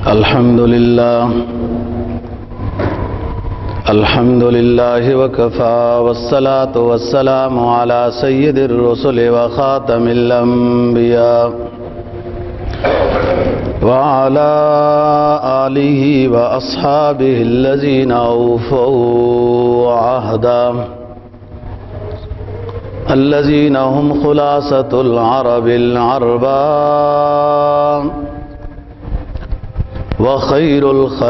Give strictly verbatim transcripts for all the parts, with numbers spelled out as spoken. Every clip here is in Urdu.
الحمد لله الحمد لله وكفى والصلاة والسلام على سيد الرسل وخاتم الأنبياء وعلى آله وأصحابه الذين أوفوا عهدا الذين هم خلاصة العرب العرباء وخير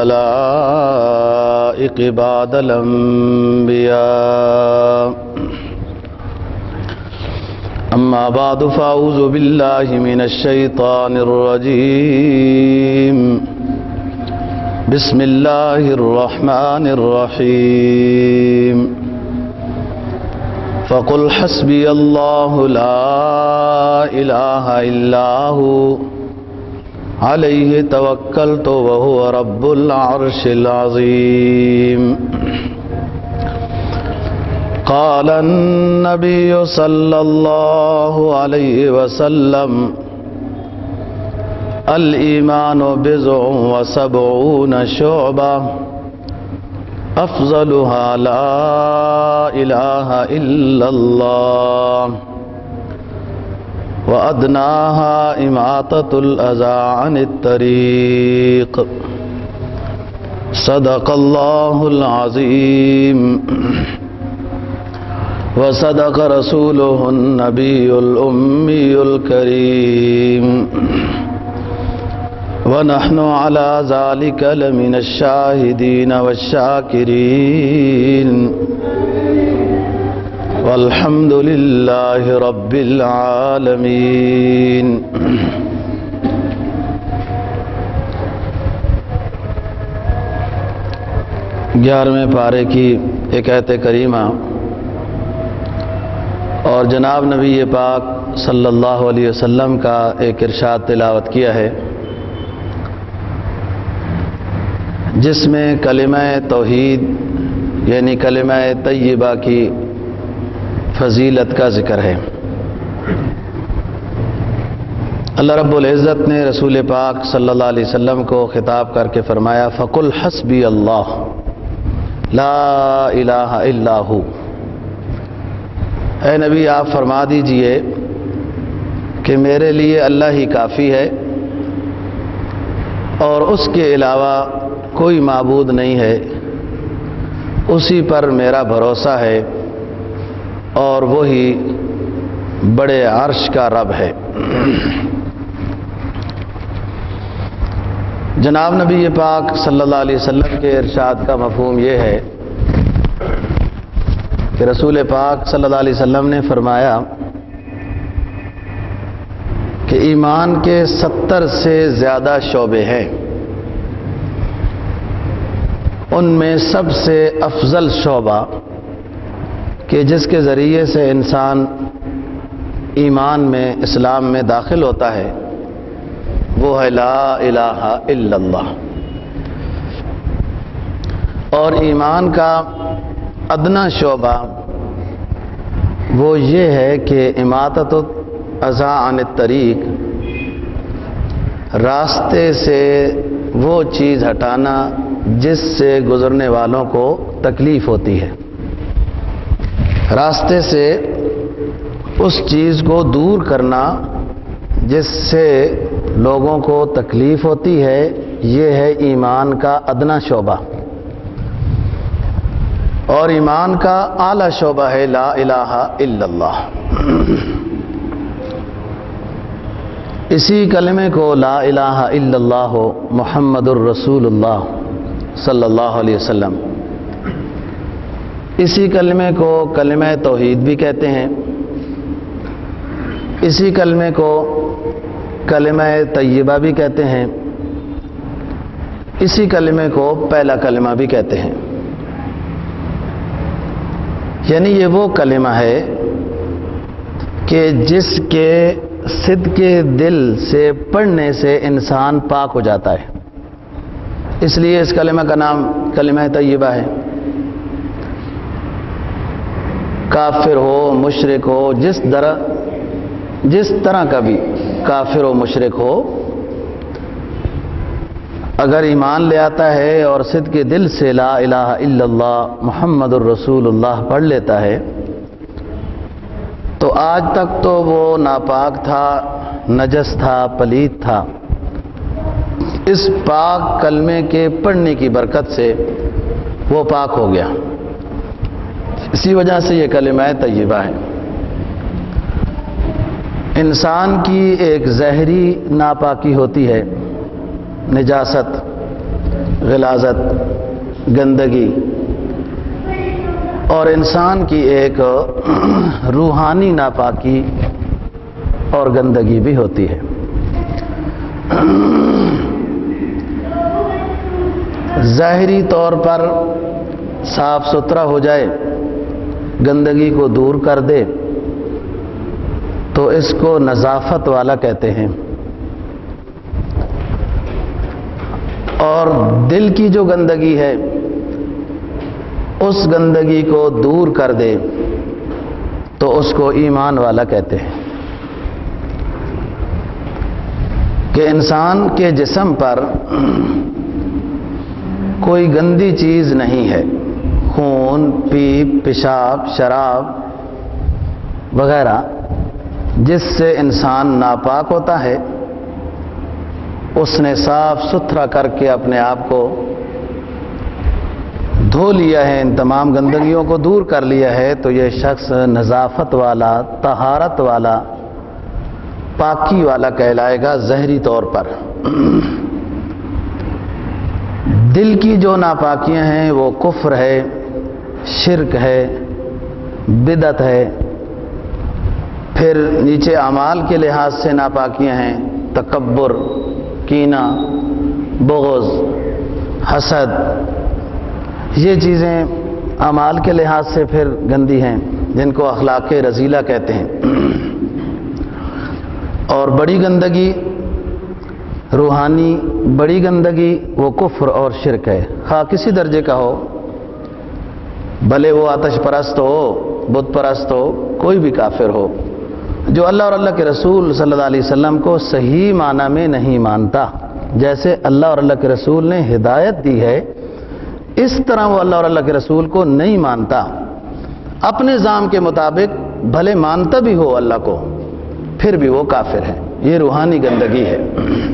الخلائق بعد الأنبياء. أما بعد فأعوذ بالله من الشيطان الرجيم. بسم الله الرحمن الرحيم. فقل حسبي الله لا إله إلا هو عليه توكلت وهو رب العرش العظيم. قال النبي صلى الله عليه وسلم الإيمان بضع وسبعون شعبة أفضلها لا إله إلا الله وأدناها إماطة الأذى عن الطريق. صدق الله العظيم وصدق رسوله النبي الأمي الكريم ونحن على ذلك لمن الشاهدين والشاكرين والحمد لله رب العالمين. گیارہویں پارے کی ایک آیت کریمہ اور جناب نبی پاک صلی اللہ علیہ وسلم کا ایک ارشاد تلاوت کیا ہے، جس میں کلمہ توحید یعنی کلمہ طیبہ کی فضیلت کا ذکر ہے. اللہ رب العزت نے رسول پاک صلی اللہ علیہ وسلم کو خطاب کر کے فرمایا فقل حسبی اللہ لا الہ الا ہو. اے نبی آپ فرما دیجئے کہ میرے لیے اللہ ہی کافی ہے اور اس کے علاوہ کوئی معبود نہیں ہے، اسی پر میرا بھروسہ ہے اور وہی بڑے عرش کا رب ہے. جناب نبی پاک صلی اللہ علیہ وسلم کے ارشاد کا مفہوم یہ ہے کہ رسول پاک صلی اللہ علیہ وسلم نے فرمایا کہ ایمان کے ستر سے زیادہ شعبے ہیں، ان میں سب سے افضل شعبہ کہ جس کے ذریعے سے انسان ایمان میں اسلام میں داخل ہوتا ہے وہ ہے لا الہ الا اللہ. اور ایمان کا ادنا شعبہ وہ یہ ہے کہ اماطۃ الاذی عن الطریق، راستے سے وہ چیز ہٹانا جس سے گزرنے والوں کو تکلیف ہوتی ہے، راستے سے اس چیز کو دور کرنا جس سے لوگوں کو تکلیف ہوتی ہے، یہ ہے ایمان کا ادنا شعبہ. اور ایمان کا اعلیٰ شعبہ ہے لا الہ الا اللہ. اسی کلمے کو لا الہ الا اللہ محمد الرسول اللہ صلی اللہ علیہ وسلم، اسی کلمے کو کلمہ توحید بھی کہتے ہیں، اسی کلمے کو کلمہ طیبہ بھی کہتے ہیں، اسی کلمے کو پہلا کلمہ بھی کہتے ہیں. یعنی یہ وہ کلمہ ہے کہ جس کے صدق دل سے پڑھنے سے انسان پاک ہو جاتا ہے، اس لیے اس کلمہ کا نام کلمہ طیبہ ہے. کافر ہو مشرک ہو، جس طرح جس طرح کا بھی کافر و مشرک ہو، اگر ایمان لے آتا ہے اور صدق کے دل سے لا الہ الا اللہ محمد الرسول اللہ پڑھ لیتا ہے تو آج تک تو وہ ناپاک تھا، نجس تھا، پلید تھا، اس پاک کلمے کے پڑھنے کی برکت سے وہ پاک ہو گیا۔ اسی وجہ سے یہ کلمہ طیبہ ہے۔ انسان کی ایک ظاہری ناپاکی ہوتی ہے، نجاست، غلاظت، گندگی، اور انسان کی ایک روحانی ناپاکی اور گندگی بھی ہوتی ہے۔ ظاہری طور پر صاف ستھرا ہو جائے، گندگی کو دور کر دے تو اس کو نظافت والا کہتے ہیں، اور دل کی جو گندگی ہے اس گندگی کو دور کر دے تو اس کو ایمان والا کہتے ہیں۔ کہ انسان کے جسم پر کوئی گندی چیز نہیں ہے، خون، پیپ، پیشاب، شراب وغیرہ جس سے انسان ناپاک ہوتا ہے، اس نے صاف ستھرا کر کے اپنے آپ کو دھو لیا ہے، ان تمام گندگیوں کو دور کر لیا ہے، تو یہ شخص نظافت والا، طہارت والا، پاکی والا کہلائے گا ظاہری طور پر۔ دل کی جو ناپاکیاں ہیں وہ کفر ہے، شرک ہے، بدعت ہے۔ پھر نیچے اعمال کے لحاظ سے ناپاکیاں ہیں، تکبر، کینہ، بغض، حسد، یہ چیزیں اعمال کے لحاظ سے پھر گندی ہیں، جن کو اخلاق رذیلہ کہتے ہیں۔ اور بڑی گندگی، روحانی بڑی گندگی، وہ کفر اور شرک ہے، خواہ کسی درجے کا ہو، بھلے وہ آتش پرست ہو، بت پرست ہو، کوئی بھی کافر ہو، جو اللہ اور اللہ کے رسول صلی اللہ علیہ وسلم کو صحیح معنی میں نہیں مانتا۔ جیسے اللہ اور اللہ کے رسول نے ہدایت دی ہے، اس طرح وہ اللہ اور اللہ کے رسول کو نہیں مانتا، اپنے ذام کے مطابق بھلے مانتا بھی ہو اللہ کو، پھر بھی وہ کافر ہے۔ یہ روحانی گندگی ہے۔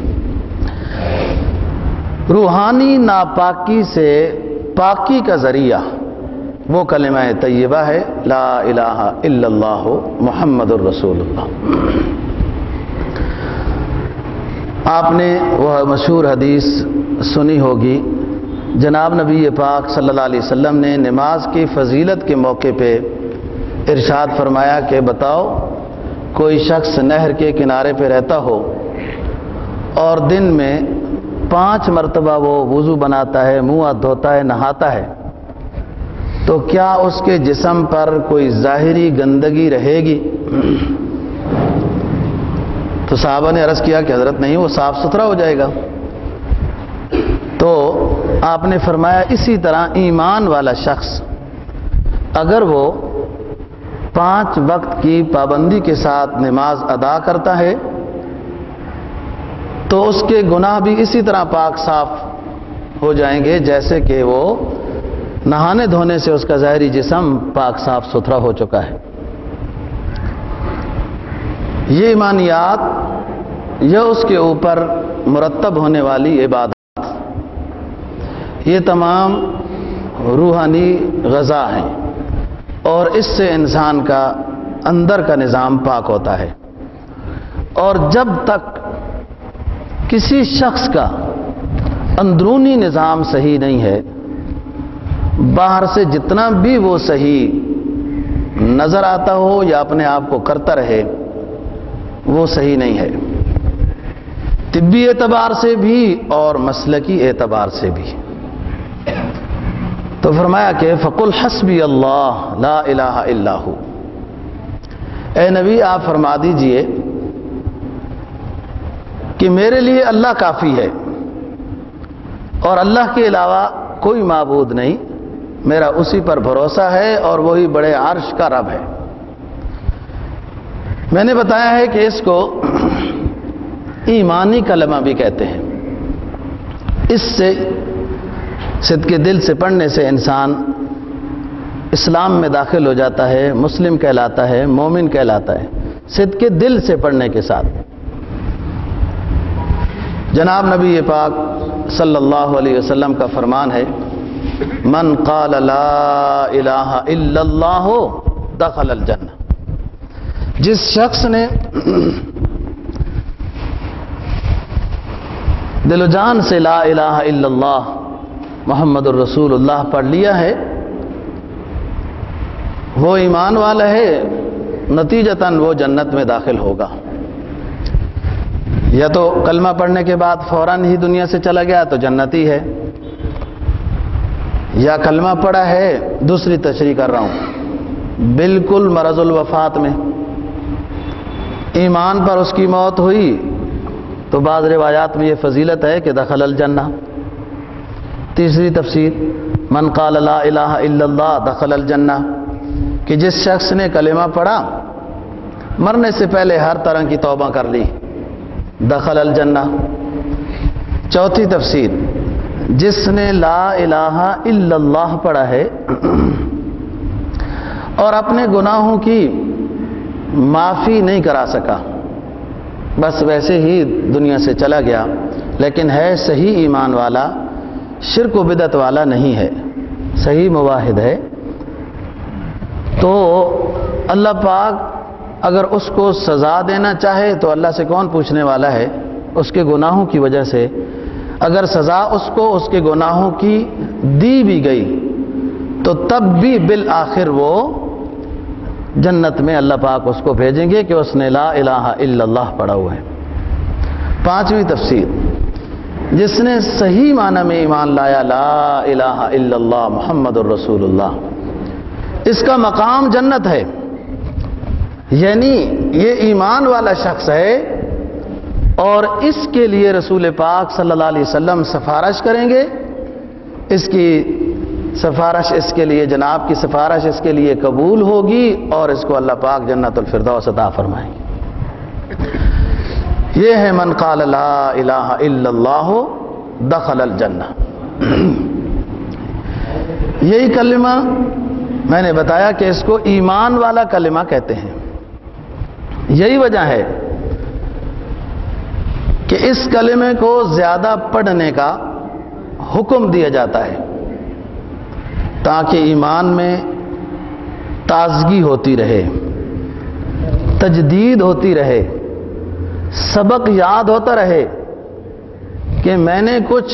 روحانی ناپاکی سے پاکی کا ذریعہ وہ کلمہ طیبہ ہے، لا الہ الا اللہ محمد الرسول اللہ۔ آپ نے وہ مشہور حدیث سنی ہوگی، جناب نبی پاک صلی اللہ علیہ وسلم نے نماز کی فضیلت کے موقع پہ ارشاد فرمایا کہ بتاؤ، کوئی شخص نہر کے کنارے پہ رہتا ہو اور دن میں پانچ مرتبہ وہ وضو بناتا ہے، منہ ہاتھ دھوتا ہے، نہاتا ہے، تو کیا اس کے جسم پر کوئی ظاہری گندگی رہے گی؟ تو صحابہ نے عرض کیا کہ حضرت نہیں، وہ صاف ستھرا ہو جائے گا۔ تو آپ نے فرمایا اسی طرح ایمان والا شخص اگر وہ پانچ وقت کی پابندی کے ساتھ نماز ادا کرتا ہے تو اس کے گناہ بھی اسی طرح پاک صاف ہو جائیں گے جیسے کہ وہ نہانے دھونے سے اس کا ظاہری جسم پاک صاف ستھرا ہو چکا ہے۔ یہ ایمانیات یا اس کے اوپر مرتب ہونے والی عبادات، یہ تمام روحانی غذا ہیں، اور اس سے انسان کا اندر کا نظام پاک ہوتا ہے۔ اور جب تک کسی شخص کا اندرونی نظام صحیح نہیں ہے، باہر سے جتنا بھی وہ صحیح نظر آتا ہو یا اپنے آپ کو کرتا رہے، وہ صحیح نہیں ہے، طبی اعتبار سے بھی اور مسلکی اعتبار سے بھی۔ تو فرمایا کہ فَقُلْ حَسْبِيَ اللَّهُ لَا إِلَٰهَ إِلَّا هُوَ، اے نبی آپ فرما دیجئے کہ میرے لیے اللہ کافی ہے اور اللہ کے علاوہ کوئی معبود نہیں، میرا اسی پر بھروسہ ہے اور وہی بڑے عرش کا رب ہے۔ میں نے بتایا ہے کہ اس کو ایمانی کلمہ بھی کہتے ہیں۔ اس سے صدق دل سے پڑھنے سے انسان اسلام میں داخل ہو جاتا ہے، مسلم کہلاتا ہے، مومن کہلاتا ہے، صدق دل سے پڑھنے کے ساتھ۔ جناب نبی پاک صلی اللہ علیہ وسلم کا فرمان ہے، من قال لا الہ الا اللہ دخل الجنہ۔ جس شخص نے دل و جان سے لا الہ الا اللہ محمد الرسول اللہ پڑھ لیا ہے، وہ ایمان والا ہے، نتیجتاً وہ جنت میں داخل ہوگا۔ یا تو کلمہ پڑھنے کے بعد فوراً ہی دنیا سے چلا گیا تو جنتی ہے، یا کلمہ پڑھا ہے، دوسری تشریح کر رہا ہوں، بالکل مرض الوفات میں ایمان پر اس کی موت ہوئی تو بعض روایات میں یہ فضیلت ہے کہ دخل الجنہ۔ تیسری تفسیر، من قال لا الہ الا اللہ دخل الجنہ، کہ جس شخص نے کلمہ پڑھا، مرنے سے پہلے ہر طرح کی توبہ کر لی، دخل الجنہ۔ چوتھی تفسیر، جس نے لا الہ الا اللہ پڑھا ہے اور اپنے گناہوں کی معافی نہیں کرا سکا، بس ویسے ہی دنیا سے چلا گیا، لیکن ہے صحیح ایمان والا، شرک و بدعت والا نہیں ہے، صحیح موحد ہے، تو اللہ پاک اگر اس کو سزا دینا چاہے تو اللہ سے کون پوچھنے والا ہے؟ اس کے گناہوں کی وجہ سے اگر سزا اس کو اس کے گناہوں کی دی بھی گئی تو تب بھی بالآخر وہ جنت میں اللہ پاک اس کو بھیجیں گے کہ اس نے لا الہ الا اللہ پڑھا ہوا ہے۔ پانچویں تفسیر، جس نے صحیح معنی میں ایمان لایا، لا الہ الا اللہ محمد الرسول اللہ، اس کا مقام جنت ہے، یعنی یہ ایمان والا شخص ہے اور اس کے لیے رسول پاک صلی اللہ علیہ وسلم سفارش کریں گے، اس کی سفارش اس کے لیے، جناب کی سفارش اس کے لیے قبول ہوگی اور اس کو اللہ پاک جنت الفردوس عطا فرمائیں گے۔ یہ ہے من قال لا الہ الا اللہ دخل الجنہ۔ یہی کلمہ میں نے بتایا کہ اس کو ایمان والا کلمہ کہتے ہیں۔ یہی وجہ ہے کہ اس کلمے کو زیادہ پڑھنے کا حکم دیا جاتا ہے تاکہ ایمان میں تازگی ہوتی رہے، تجدید ہوتی رہے، سبق یاد ہوتا رہے کہ میں نے کچھ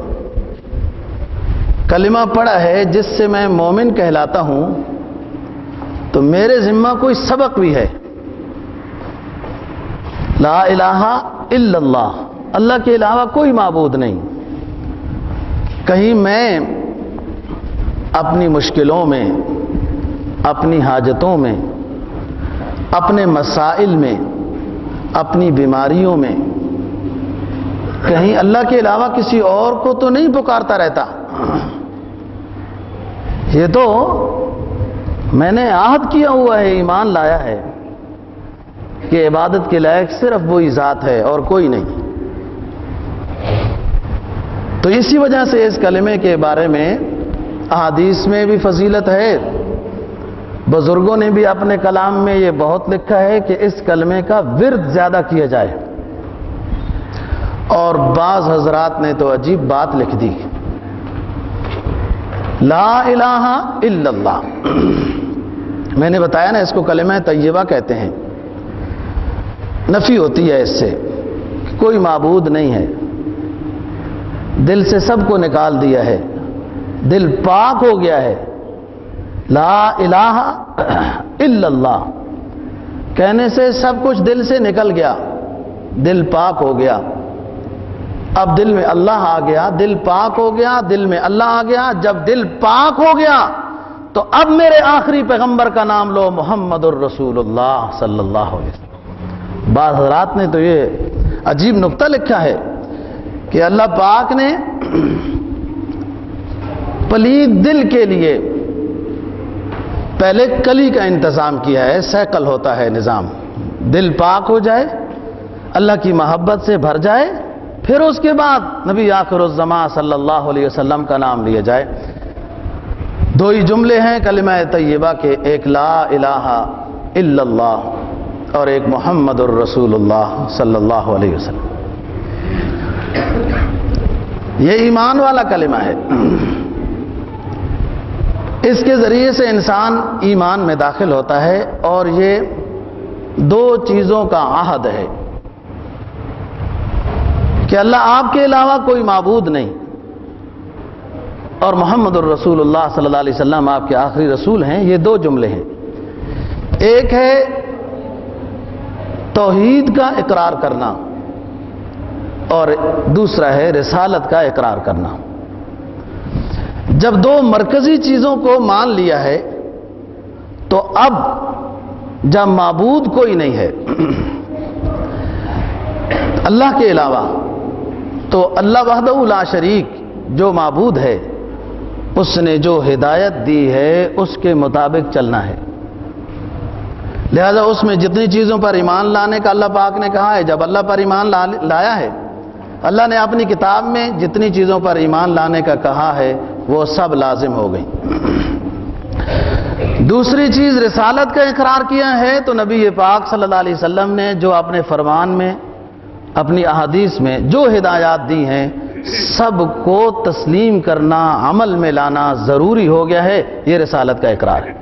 کلمہ پڑھا ہے جس سے میں مومن کہلاتا ہوں، تو میرے ذمہ کوئی سبق بھی ہے۔ لا الہ الا اللہ، اللہ کے علاوہ کوئی معبود نہیں۔ کہیں میں اپنی مشکلوں میں، اپنی حاجتوں میں، اپنے مسائل میں، اپنی بیماریوں میں کہیں اللہ کے علاوہ کسی اور کو تو نہیں پکارتا رہتا، یہ تو میں نے عہد کیا ہوا ہے، ایمان لایا ہے کہ عبادت کے لائق صرف وہی ذات ہے اور کوئی نہیں۔ تو اسی وجہ سے اس کلمے کے بارے میں احادیث میں بھی فضیلت ہے، بزرگوں نے بھی اپنے کلام میں یہ بہت لکھا ہے کہ اس کلمے کا ورد زیادہ کیا جائے، اور بعض حضرات نے تو عجیب بات لکھ دی، لا الہ الا اللہ۔ میں نے بتایا نا، اس کو کلمہ طیبہ کہتے ہیں، نفی ہوتی ہے اس سے کہ کوئی معبود نہیں ہے، دل سے سب کو نکال دیا ہے، دل پاک ہو گیا ہے۔ لا الہ الا اللہ کہنے سے سب کچھ دل سے نکل گیا، دل پاک ہو گیا، اب دل میں اللہ آ گیا، دل پاک ہو گیا، دل میں اللہ آ گیا۔ جب دل پاک ہو گیا تو اب میرے آخری پیغمبر کا نام لو، محمد الرسول اللہ صلی اللہ علیہ وسلم۔ بعض حضرات نے تو یہ عجیب نقطہ لکھا ہے کہ اللہ پاک نے پلید دل کے لیے پہلے کلی کا انتظام کیا ہے، سیکل ہوتا ہے نظام، دل پاک ہو جائے، اللہ کی محبت سے بھر جائے، پھر اس کے بعد نبی آخر الزمان صلی اللہ علیہ وسلم کا نام لیا جائے. دو ہی جملے ہیں کلمہ طیبہ کے، ایک لا الہ الا اللہ اور ایک محمد الرسول اللہ صلی اللہ علیہ وسلم. یہ ایمان والا کلمہ ہے. اس کے ذریعے سے انسان ایمان میں داخل ہوتا ہے، اور یہ دو چیزوں کا عہد ہے کہ اللہ آپ کے علاوہ کوئی معبود نہیں، اور محمد الرسول اللہ صلی اللہ علیہ وسلم آپ کے آخری رسول ہیں. یہ دو جملے ہیں. ایک ہے توحید کا اقرار کرنا، اور دوسرا ہے رسالت کا اقرار کرنا. جب دو مرکزی چیزوں کو مان لیا ہے تو اب جب معبود کوئی نہیں ہے اللہ کے علاوہ، تو اللہ وحدہ لا شریک جو معبود ہے اس نے جو ہدایت دی ہے اس کے مطابق چلنا ہے. لہذا اس میں جتنی چیزوں پر ایمان لانے کا اللہ پاک نے کہا ہے، جب اللہ پر ایمان لایا ہے، اللہ نے اپنی کتاب میں جتنی چیزوں پر ایمان لانے کا کہا ہے وہ سب لازم ہو گئی. دوسری چیز رسالت کا اقرار کیا ہے، تو نبی پاک صلی اللہ علیہ وسلم نے جو اپنے فرمان میں، اپنی احادیث میں جو ہدایات دی ہیں، سب کو تسلیم کرنا، عمل میں لانا ضروری ہو گیا ہے. یہ رسالت کا اقرار ہے.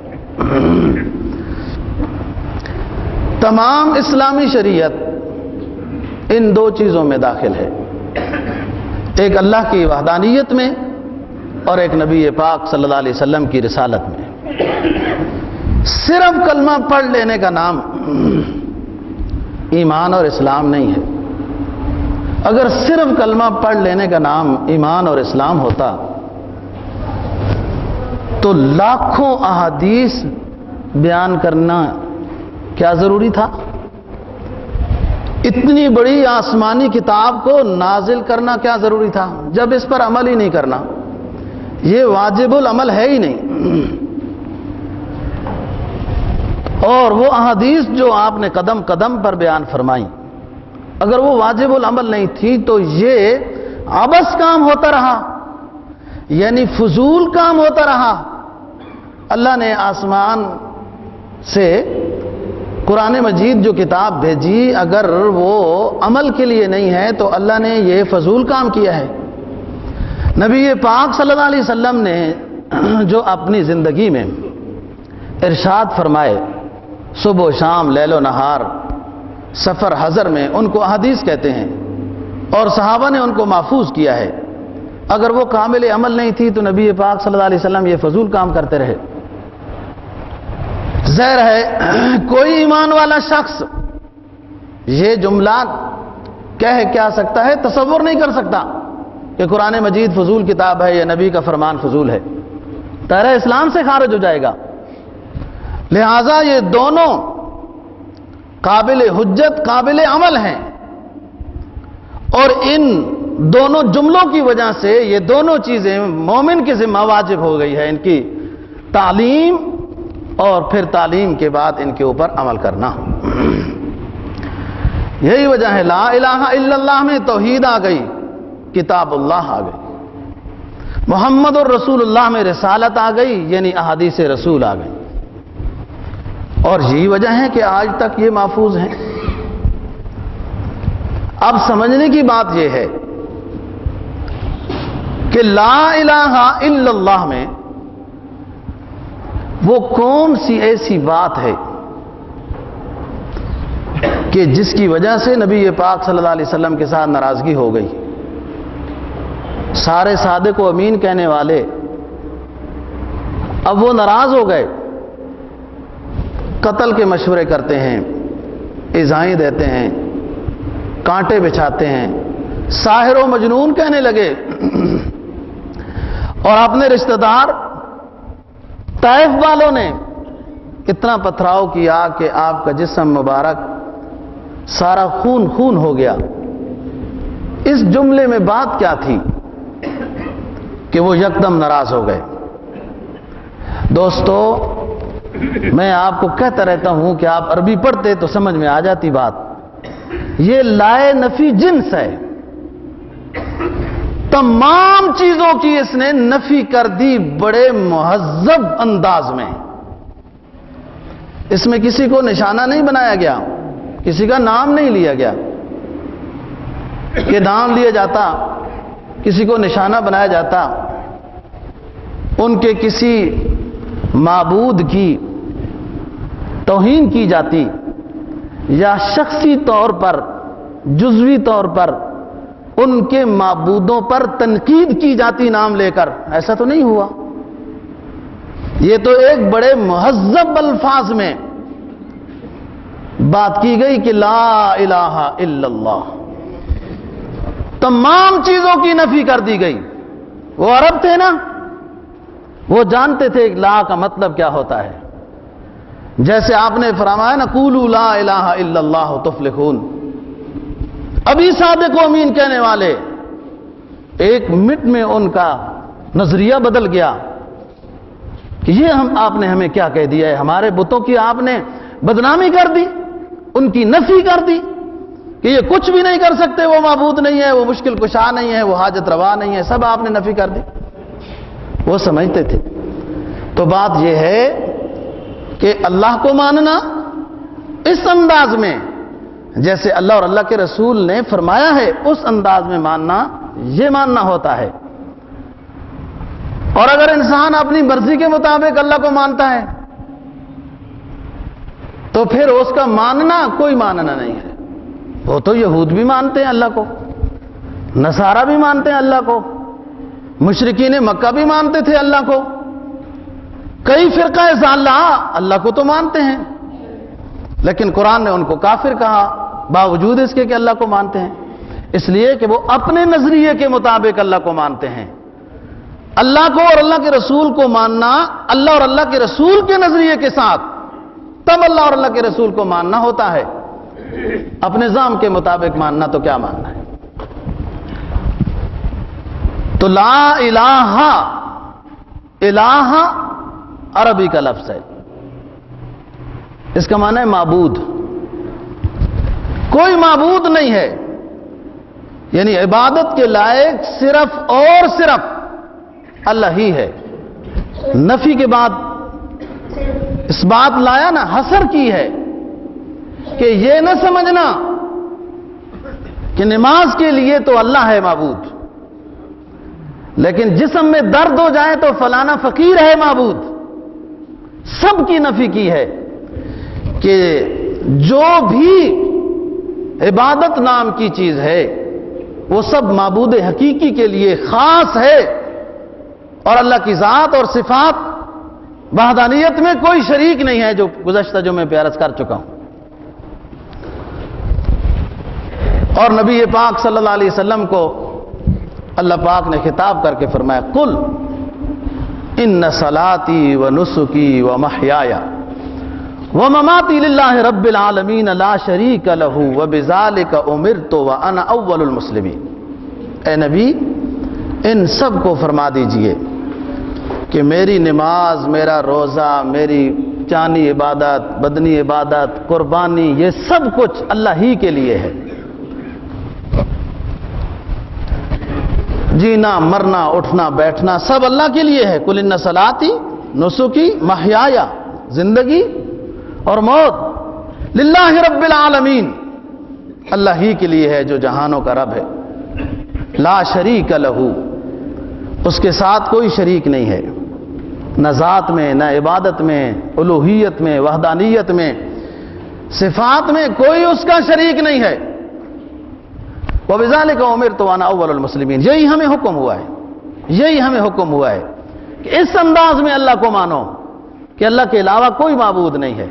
تمام اسلامی شریعت ان دو چیزوں میں داخل ہے، ایک اللہ کی وحدانیت میں اور ایک نبی پاک صلی اللہ علیہ وسلم کی رسالت میں. صرف کلمہ پڑھ لینے کا نام ایمان اور اسلام نہیں ہے. اگر صرف کلمہ پڑھ لینے کا نام ایمان اور اسلام ہوتا تو لاکھوں احادیث بیان کرنا کیا ضروری تھا؟ اتنی بڑی آسمانی کتاب کو نازل کرنا کیا ضروری تھا جب اس پر عمل ہی نہیں کرنا؟ یہ واجب العمل ہے ہی نہیں. اور وہ احادیث جو آپ نے قدم قدم پر بیان فرمائی، اگر وہ واجب العمل نہیں تھی تو یہ عبث کام ہوتا رہا، یعنی فضول کام ہوتا رہا. اللہ نے آسمان سے قرآن مجید جو کتاب بھیجی، اگر وہ عمل کے لیے نہیں ہے تو اللہ نے یہ فضول کام کیا ہے. نبی پاک صلی اللہ علیہ وسلم نے جو اپنی زندگی میں ارشاد فرمائے، صبح و شام، لیل و نہار، سفر حضر میں، ان کو احادیث کہتے ہیں، اور صحابہ نے ان کو محفوظ کیا ہے. اگر وہ کامل عمل نہیں تھی تو نبی پاک صلی اللہ علیہ وسلم یہ فضول کام کرتے رہے. ظاہر ہے کوئی ایمان والا شخص یہ جملہ کہہ کیا سکتا ہے، تصور نہیں کر سکتا کہ قرآن مجید فضول کتاب ہے یا نبی کا فرمان فضول ہے، دائرہ اسلام سے خارج ہو جائے گا. لہذا یہ دونوں قابل حجت، قابل عمل ہیں، اور ان دونوں جملوں کی وجہ سے یہ دونوں چیزیں مومن کے ذمہ واجب ہو گئی ہے، ان کی تعلیم اور پھر تعلیم کے بعد ان کے اوپر عمل کرنا. یہی وجہ ہے لا الہ الا اللہ میں توحید آ گئی، کتاب اللہ آ گئی، محمد الرسول اللہ میں رسالت آ گئی، یعنی احادیث رسول آ گئی. اور یہی وجہ ہے کہ آج تک یہ محفوظ ہیں. اب سمجھنے کی بات یہ ہے کہ لا الہ الا اللہ میں وہ کون سی ایسی بات ہے کہ جس کی وجہ سے نبی پاک صلی اللہ علیہ وسلم کے ساتھ ناراضگی ہو گئی؟ سارے صادق و امین کہنے والے اب وہ ناراض ہو گئے، قتل کے مشورے کرتے ہیں، ایذائیں دیتے ہیں، کانٹے بچھاتے ہیں، ساحر و مجنون کہنے لگے. اور اپنے رشتہ دار طائف والوں نے اتنا پتھراؤ کیا کہ آپ کا جسم مبارک سارا خون خون ہو گیا. اس جملے میں بات کیا تھی کہ وہ یکدم ناراض ہو گئے؟ دوستو، میں آپ کو کہتا رہتا ہوں کہ آپ عربی پڑھتے تو سمجھ میں آ جاتی بات. یہ لائے نفی جنس ہے. تمام چیزوں کی اس نے نفی کر دی بڑے مہذب انداز میں. اس میں کسی کو نشانہ نہیں بنایا گیا, کسی کا نام نہیں لیا گیا کہ نام لیا جاتا, کسی کو نشانہ بنایا جاتا, ان کے کسی معبود کی توہین کی جاتی, یا شخصی طور پر جزوی طور پر ان کے معبودوں پر تنقید کی جاتی نام لے کر. ایسا تو نہیں ہوا. یہ تو ایک بڑے مہذب الفاظ میں بات کی گئی کہ لا الہ الا اللہ, تمام چیزوں کی نفی کر دی گئی. وہ عرب تھے نا, وہ جانتے تھے لا کا مطلب کیا ہوتا ہے. جیسے آپ نے فرمایا نا قولوا لا الہ الا اللہ تفلحون. ابھی صادق و امین کہنے والے ایک منٹ میں ان کا نظریہ بدل گیا کہ یہ ہم آپ نے ہمیں کیا کہہ دیا ہے, ہمارے بتوں کی آپ نے بدنامی کر دی, ان کی نفی کر دی کہ یہ کچھ بھی نہیں کر سکتے, وہ معبود نہیں ہے, وہ مشکل کشا نہیں ہے, وہ حاجت روا نہیں ہے, سب آپ نے نفی کر دی. وہ سمجھتے تھے. تو بات یہ ہے کہ اللہ کو ماننا اس انداز میں جیسے اللہ اور اللہ کے رسول نے فرمایا ہے اس انداز میں ماننا, یہ ماننا ہوتا ہے. اور اگر انسان اپنی مرضی کے مطابق اللہ کو مانتا ہے تو پھر اس کا ماننا کوئی ماننا نہیں ہے. وہ تو یہود بھی مانتے ہیں اللہ کو, نصارہ بھی مانتے ہیں اللہ کو, مشرکین مکہ بھی مانتے تھے اللہ کو, کئی فرقہ ضالہ اللہ کو تو مانتے ہیں, لیکن قرآن نے ان کو کافر کہا باوجود اس کے کہ اللہ کو مانتے ہیں, اس لیے کہ وہ اپنے نظریے کے مطابق اللہ کو مانتے ہیں. اللہ کو اور اللہ کے رسول کو ماننا اللہ اور اللہ کے رسول کے نظریے کے ساتھ, تب اللہ اور اللہ کے رسول کو ماننا ہوتا ہے. اپنے ذام کے مطابق ماننا تو کیا ماننا ہے. تو لا الہ, الہ عربی کا لفظ ہے, اس کا معنی ہے معبود. کوئی معبود نہیں ہے, یعنی عبادت کے لائق صرف اور صرف اللہ ہی ہے. نفی کے بعد اس بات لایا نا, حصر کی ہے کہ یہ نہ سمجھنا کہ نماز کے لیے تو اللہ ہے معبود, لیکن جسم میں درد ہو جائے تو فلانا فقیر ہے معبود. سب کی نفی کی ہے کہ جو بھی عبادت نام کی چیز ہے وہ سب معبود حقیقی کے لیے خاص ہے, اور اللہ کی ذات اور صفات وحدانیت میں کوئی شریک نہیں ہے, جو گزشتہ جو میں عرض کر چکا ہوں. اور نبی پاک صلی اللہ علیہ وسلم کو اللہ پاک نے خطاب کر کے فرمایا قل ان صلاتی و نسکی و محیایا ومماتی للہ رب العالمین لا شریک لہ وبذالک امرت وانا اول المسلمین. اے نبی ان سب کو فرما دیجئے کہ میری نماز, میرا روزہ, میری جانی عبادت, بدنی عبادت, قربانی, یہ سب کچھ اللہ ہی کے لیے ہے. جینا, مرنا, اٹھنا, بیٹھنا سب اللہ کے لیے ہے. قل ان صلاتی نسکی محیایا, زندگی اور موت للہ رب العالمین, اللہ ہی کے لیے ہے جو جہانوں کا رب ہے. لا شریک لہو, اس کے ساتھ کوئی شریک نہیں ہے, نہ ذات میں, نہ عبادت میں, الوہیت میں, وحدانیت میں, صفات میں کوئی اس کا شریک نہیں ہے. وَبِذَلِكَ أُمِرْتُ وَأَنَا أَوَّلُ الْمُسْلِمِينَ. یہی ہمیں حکم ہوا ہے, یہی ہمیں حکم ہوا ہے کہ اس انداز میں اللہ کو مانو کہ اللہ کے علاوہ کوئی معبود نہیں ہے.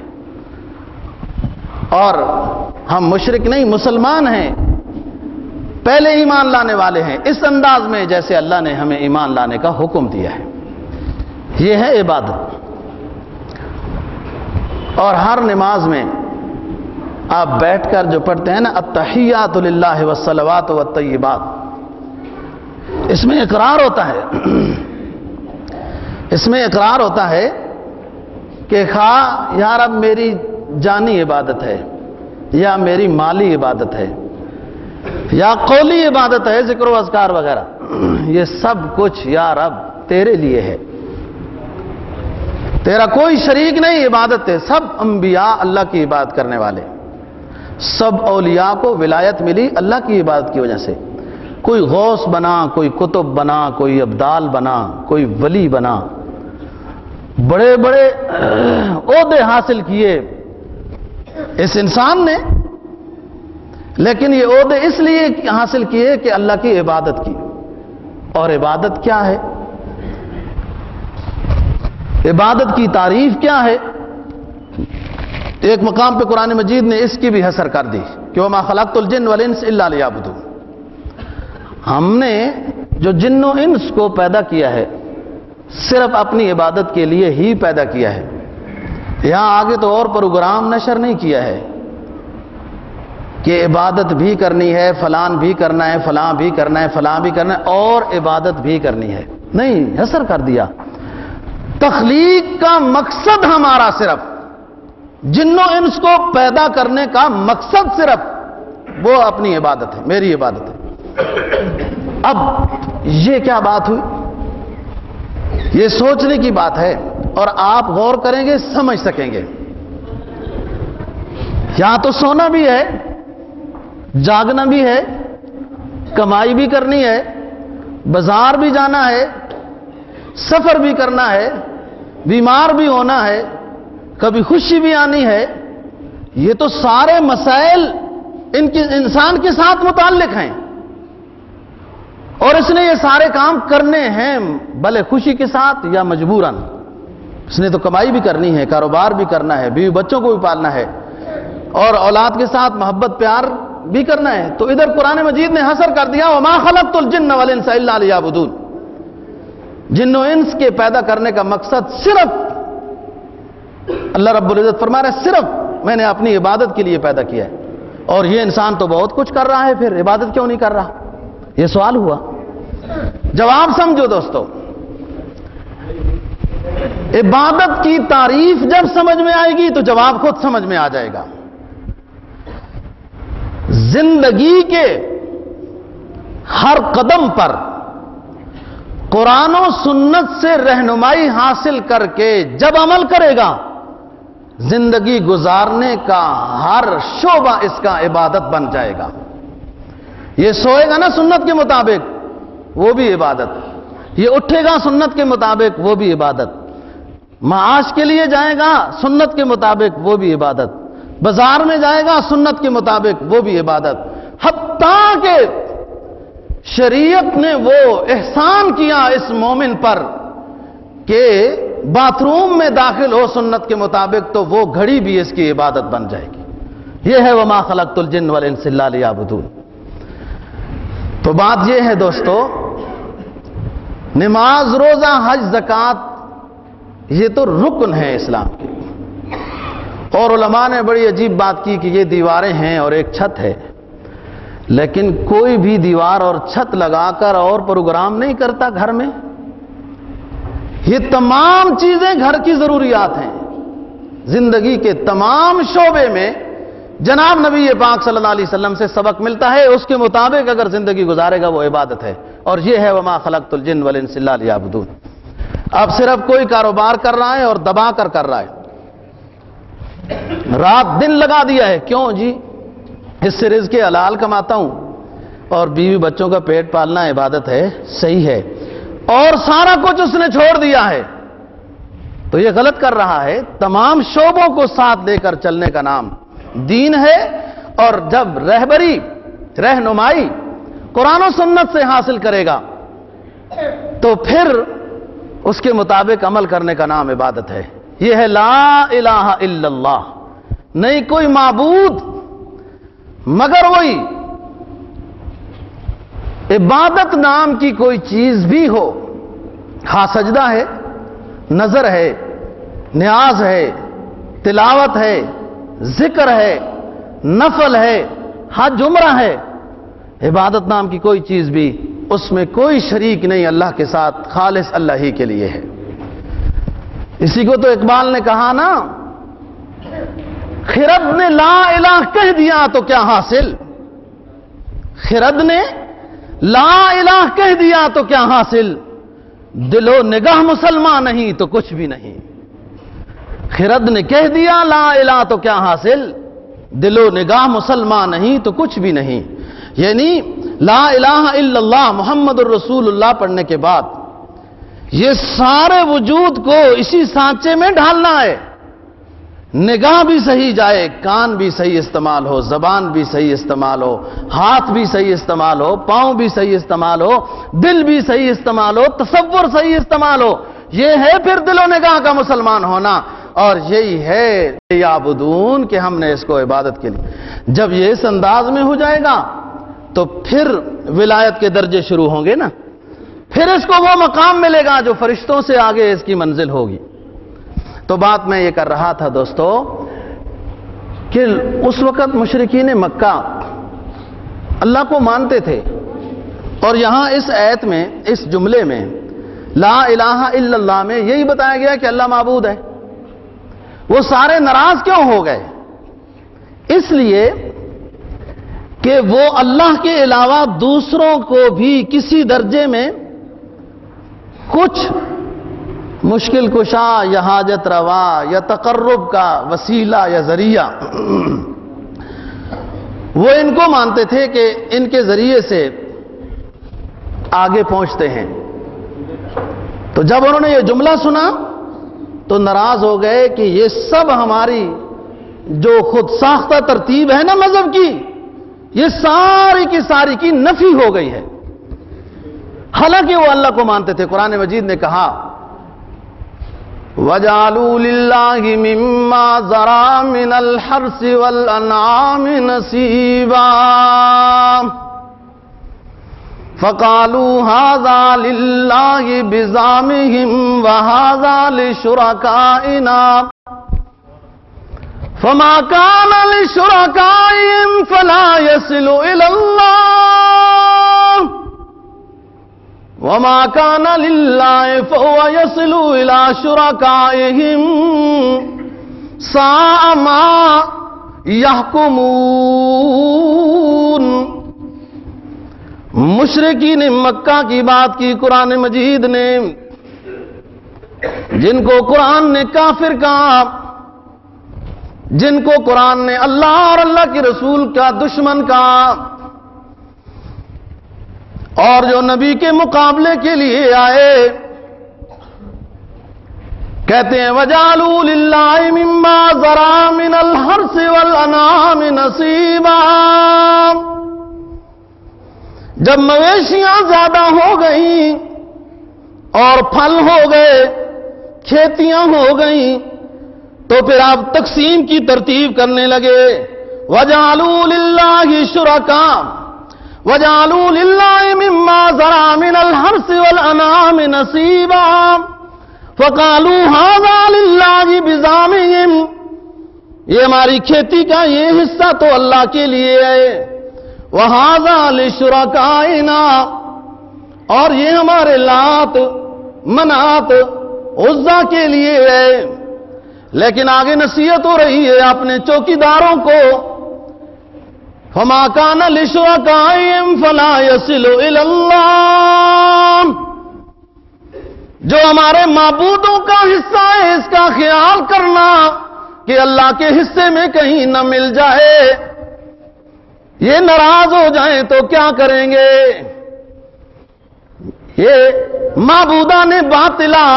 اور ہم مشرک نہیں, مسلمان ہیں, پہلے ایمان لانے والے ہیں, اس انداز میں جیسے اللہ نے ہمیں ایمان لانے کا حکم دیا ہے. یہ ہے عبادت. اور ہر نماز میں آپ بیٹھ کر جو پڑھتے ہیں نا التحیات للہ والصلوات والطیبات, اس میں اقرار ہوتا ہے, اس میں اقرار ہوتا ہے کہ خواہ یار اب میری جانی عبادت ہے یا میری مالی عبادت ہے یا قولی عبادت ہے ذکر و اذکار وغیرہ، یہ سب کچھ یا رب تیرے لیے ہے، تیرا کوئی شریک نہیں عبادت ہے۔ سب انبیاء اللہ کی عبادت کرنے والے، سب اولیاء کو ولایت ملی اللہ کی عبادت کی وجہ سے۔ کوئی غوث بنا، کوئی قطب بنا، کوئی ابدال بنا، کوئی ولی بنا، بڑے بڑے عہدے حاصل کیے اس انسان نے، لیکن یہ عہدے اس لیے حاصل کیے کہ اللہ کی عبادت کی۔ اور عبادت کیا ہے؟ عبادت کی تعریف کیا ہے؟ ایک مقام پہ قرآن مجید نے اس کی بھی حصر کر دی کہ وما خلقت الجن والانس الا لیعبدون، ہم نے جو جن و انس کو پیدا کیا ہے صرف اپنی عبادت کے لیے ہی پیدا کیا ہے، یہاں آگے تو اور پروگرام نشر نہیں کیا ہے کہ عبادت بھی کرنی ہے، فلان بھی کرنا ہے، فلاں بھی کرنا ہے، فلاں بھی کرنا ہے، اور عبادت بھی کرنی ہے، نہیں، حصر کر دیا۔ تخلیق کا مقصد ہمارا صرف، جن و انس کو پیدا کرنے کا مقصد صرف وہ اپنی عبادت ہے، میری عبادت ہے۔ اب یہ کیا بات ہوئی؟ یہ سوچنے کی بات ہے، اور آپ غور کریں گے سمجھ سکیں گے۔ یہاں تو سونا بھی ہے، جاگنا بھی ہے، کمائی بھی کرنی ہے، بازار بھی جانا ہے، سفر بھی کرنا ہے، بیمار بھی ہونا ہے، کبھی خوشی بھی آنی ہے، یہ تو سارے مسائل ان کی انسان کے ساتھ متعلق ہیں، اور اس نے یہ سارے کام کرنے ہیں بھلے خوشی کے ساتھ یا مجبوراً۔ اس نے تو کمائی بھی کرنی ہے، کاروبار بھی کرنا ہے، بیوی بچوں کو بھی پالنا ہے، اور اولاد کے ساتھ محبت پیار بھی کرنا ہے۔ تو ادھر قرآن مجید نے حصر کر دیا وما خلقت الجن والانس الا لیعبدون، جن و انس کے پیدا کرنے کا مقصد صرف، اللہ رب العزت فرما رہے ہیں صرف میں نے اپنی عبادت کے لیے پیدا کیا ہے۔ اور یہ انسان تو بہت کچھ کر رہا ہے، پھر عبادت کیوں نہیں کر رہا؟ یہ سوال ہوا۔ جواب سمجھو دوستو، عبادت کی تعریف جب سمجھ میں آئے گی تو جواب خود سمجھ میں آ جائے گا۔ زندگی کے ہر قدم پر قرآن و سنت سے رہنمائی حاصل کر کے جب عمل کرے گا، زندگی گزارنے کا ہر شعبہ اس کا عبادت بن جائے گا۔ یہ سوئے گا نا سنت کے مطابق، وہ بھی عبادت، یہ اٹھے گا سنت کے مطابق، وہ بھی عبادت، معاش کے لیے جائے گا سنت کے مطابق، وہ بھی عبادت، بازار میں جائے گا سنت کے مطابق، وہ بھی عبادت، حتیٰ کہ شریعت نے وہ احسان کیا اس مومن پر کہ باتھ روم میں داخل ہو سنت کے مطابق تو وہ گھڑی بھی اس کی عبادت بن جائے گی۔ یہ ہے وما خلقت الجن والانس الا لیعبدون۔ تو بات یہ ہے دوستو، نماز، روزہ، حج، زکوٰۃ یہ تو رکن ہے اسلام کے، اور علماء نے بڑی عجیب بات کی کہ یہ دیواریں ہیں اور ایک چھت ہے، لیکن کوئی بھی دیوار اور چھت لگا کر اور پروگرام نہیں کرتا گھر میں۔ یہ تمام چیزیں گھر کی ضروریات ہیں، زندگی کے تمام شعبے میں جناب نبی پاک صلی اللہ علیہ وسلم سے سبق ملتا ہے، اس کے مطابق اگر زندگی گزارے گا وہ عبادت ہے، اور یہ ہے وما خلقت الجن والانس الا لیعبدون۔ اب صرف کوئی کاروبار کر رہا ہے اور دبا کر کر رہا ہے، رات دن لگا دیا ہے، کیوں جی؟ اس سے رزق حلال کماتا ہوں اور بیوی بچوں کا پیٹ پالنا عبادت ہے، صحیح ہے، اور سارا کچھ اس نے چھوڑ دیا ہے، تو یہ غلط کر رہا ہے۔ تمام شعبوں کو ساتھ لے کر چلنے کا نام دین ہے، اور جب رہبری، رہنمائی قرآن و سنت سے حاصل کرے گا تو پھر اس کے مطابق عمل کرنے کا نام عبادت ہے۔ یہ ہے لا الہ الا اللہ، نہیں کوئی معبود مگر وہی۔ عبادت نام کی کوئی چیز بھی ہو، ہاں سجدہ ہے، نظر ہے، نیاز ہے، تلاوت ہے، ذکر ہے، نفل ہے، حج عمرہ ہے، عبادت نام کی کوئی چیز بھی اس میں کوئی شریک نہیں، اللہ کے ساتھ خالص اللہ ہی کے لیے ہے۔ اسی کو تو اقبال نے کہا نا، خرد نے لا الہ کہہ دیا تو کیا حاصل، خرد نے لا الہ کہہ دیا تو کیا حاصل؟ دل و نگاہ مسلمان نہیں تو کچھ بھی نہیں. خرد نے کہہ دیا لا الہ تو کیا حاصل؟ دل و نگاہ مسلمان نہیں تو کچھ بھی نہیں. یعنی لا الہ الا اللہ محمد الرسول اللہ پڑھنے کے بعد یہ سارے وجود کو اسی سانچے میں ڈھالنا ہے. نگاہ بھی صحیح جائے، کان بھی صحیح استعمال ہو، زبان بھی صحیح استعمال ہو، ہاتھ بھی صحیح استعمال ہو، پاؤں بھی صحیح استعمال ہو، دل بھی صحیح استعمال ہو، تصور صحیح استعمال ہو. یہ ہے پھر دل و نگاہ کا مسلمان ہونا. اور یہی ہے یعبدون کہ ہم نے اس کو عبادت کے لیے. جب یہ اس انداز میں ہو جائے گا تو پھر ولایت کے درجے شروع ہوں گے نا، پھر اس کو وہ مقام ملے گا جو فرشتوں سے آگے اس کی منزل ہوگی. تو بات میں یہ کر رہا تھا دوستو کہ اس وقت مشرکین مکہ اللہ کو مانتے تھے، اور یہاں اس آیت میں، اس جملے میں لا الہ الا اللہ میں یہی بتایا گیا کہ اللہ معبود ہے. وہ سارے ناراض کیوں ہو گئے؟ اس لیے کہ وہ اللہ کے علاوہ دوسروں کو بھی کسی درجے میں کچھ مشکل کشا یا حاجت روا یا تقرب کا وسیلہ یا ذریعہ وہ ان کو مانتے تھے کہ ان کے ذریعے سے آگے پہنچتے ہیں. تو جب انہوں نے یہ جملہ سنا تو ناراض ہو گئے کہ یہ سب ہماری جو خود ساختہ ترتیب ہے نا مذہب کی، یہ ساری کی ساری کی نفی ہو گئی ہے. حالانکہ وہ اللہ کو مانتے تھے. قرآن مجید نے کہا وَجَعَلُوا لِلَّهِ مِمَّا ذَرَى مِنَ الْحَرْثِ وَالْأَنْعَامِ نَصِيبًا فَقَالُوا هَذَا لِلَّهِ بِزَعْمِهِمْ وَهَذَا لِشُرَكَائِنَا فَمَا كَانَ لِشُرَكَائِهِمْ فَلَا يَصِلُ إِلَى اللَّهِ وَمَا كَانَ لِلَّهِ فَهُوَ يَصِلُ إِلَى شُرَكَائِهِمْ سَاءَ مَا يَحْكُمُونَ. مشرکین مکہ کی بات کی قرآن مجید نے، جن کو قرآن نے کافر کہا، جن کو قرآن نے اللہ اور اللہ کے رسول کا دشمن کہا، اور جو نبی کے مقابلے کے لیے آئے، کہتے ہیں وَجَعَلُوا لِلَّهِ مِمَّا ذَرَى مِنَ الْحَرْثِ وَالْأَنْعَامِ نَصِيبًا. جب مویشیاں زیادہ ہو گئیں اور پھل ہو گئے، کھیتیاں ہو گئیں، تو پھر آپ تقسیم کی ترتیب کرنے لگے. وَجَعَلُوا لِلَّهِ شُرَكَاءَ وَجَعَلُوا لِلَّهِ مِمَّا ذَرَى مِنَ الْحَرْثِ وَالْأَنْعَامِ نَصِيبًا فَقَالُوا هَذَا لِلَّهِ بِزَعْمِهِمْ. یہ ہماری کھیتی کا یہ حصہ تو اللہ کے لیے ہے، وَهَذَا لِشُرَكَائِنَا، اور یہ ہمارے لات منات عزا کے لیے ہے. لیکن آگے نصیحت ہو رہی ہے اپنے چوکیداروں کو فَمَا كَانَ لِشُرَكَائِهِمْ فَلَا يَصِلُ إِلَى اللَّهِ. جو ہمارے معبودوں کا حصہ ہے اس کا خیال کرنا کہ اللہ کے حصے میں کہیں نہ مل جائے. یہ ناراض ہو جائیں تو کیا کریں گے؟ یہ معبودان باطلا،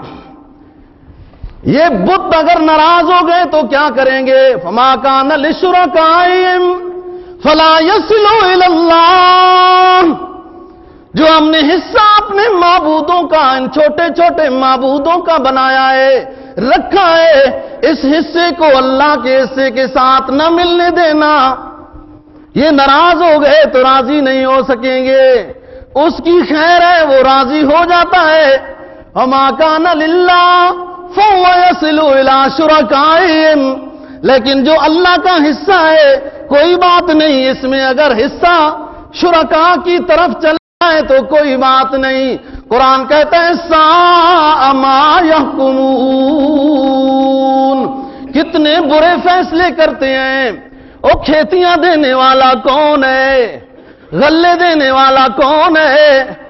یہ بت اگر ناراض ہو گئے تو کیا کریں گے؟ فَمَا كَانَ لِشُرَكَائِهِمْ فَلَا يَصِلُ إِلَى اللَّهِ. جو ہم نے حصہ اپنے معبودوں کا، ان چھوٹے چھوٹے معبودوں کا بنایا ہے، رکھا ہے، اس حصے کو اللہ کے حصے کے ساتھ نہ ملنے دینا. یہ ناراض ہو گئے تو راضی نہیں ہو سکیں گے. اس کی خیر ہے وہ راضی ہو جاتا ہے. وَمَا كَانَ لِلَّهِ فَهُوَ يَصِلُ إِلَى شُرَكَائِهِمْ. لیکن جو اللہ کا حصہ ہے کوئی بات نہیں، اس میں اگر حصہ شرکا کی طرف چلا ہے تو کوئی بات نہیں. قرآن کہتا ہے سَاءَ مَا يَحْكُمُونَ. کتنے برے فیصلے کرتے ہیں. او کھیتیاں دینے والا کون ہے؟ غلے دینے والا کون ہے؟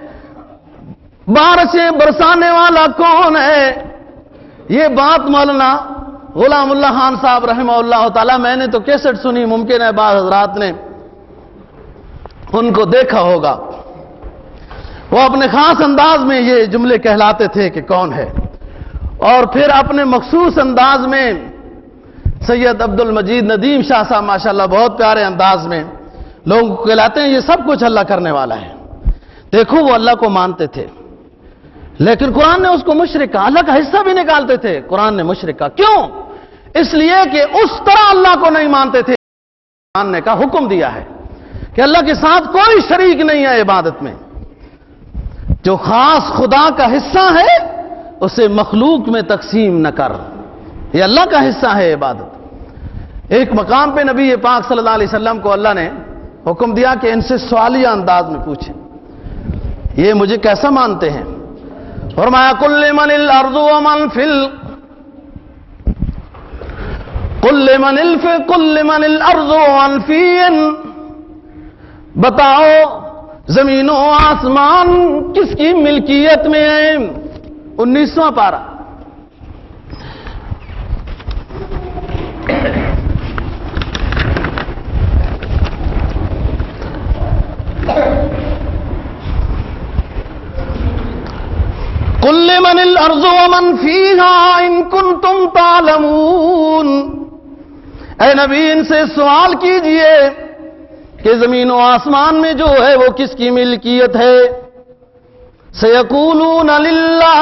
بارشیں برسانے والا کون ہے؟ یہ بات مولانا غلام اللہ خان صاحب رحمہ اللہ تعالی، میں نے تو کیسٹ سنی، ممکن ہے بعض حضرات نے ان کو دیکھا ہوگا، وہ اپنے خاص انداز میں یہ جملے کہلاتے تھے کہ کون ہے، اور پھر اپنے مخصوص انداز میں سید عبد المجید ندیم شاہ صاحب ماشاءاللہ بہت پیارے انداز میں لوگوں کو کہلاتے ہیں یہ سب کچھ اللہ کرنے والا ہے۔ دیکھو وہ اللہ کو مانتے تھے، لیکن قرآن نے اس کو مشرک کہا، اللہ کا حصہ بھی نکالتے تھے، قرآن نے مشرک کہا۔ کیوں؟ اس لیے کہ اس طرح اللہ کو نہیں مانتے تھے، ماننے کا حکم دیا ہے کہ اللہ کے ساتھ کوئی شریک نہیں ہے عبادت میں۔ جو خاص خدا کا حصہ ہے اسے مخلوق میں تقسیم نہ کر، یہ اللہ کا حصہ ہے عبادت۔ ایک مقام پہ نبی پاک صلی اللہ علیہ وسلم کو اللہ نے حکم دیا کہ ان سے سوالیہ انداز میں پوچھیں یہ مجھے کیسا مانتے ہیں۔ فرمایا قل لمن الارض ومن فی ال قل لمن الف قل لمن الارض ومن فی، بتاؤ زمین و آسمان کس کی ملکیت میں ہے۔ انیسواں پارہ۔ قل لمن الارض ومن فیہا ان کنتم تعلمون، اے نبی ان سے سوال کیجئے کہ زمین و آسمان میں جو ہے وہ کس کی ملکیت ہے۔ سیقولون للہ،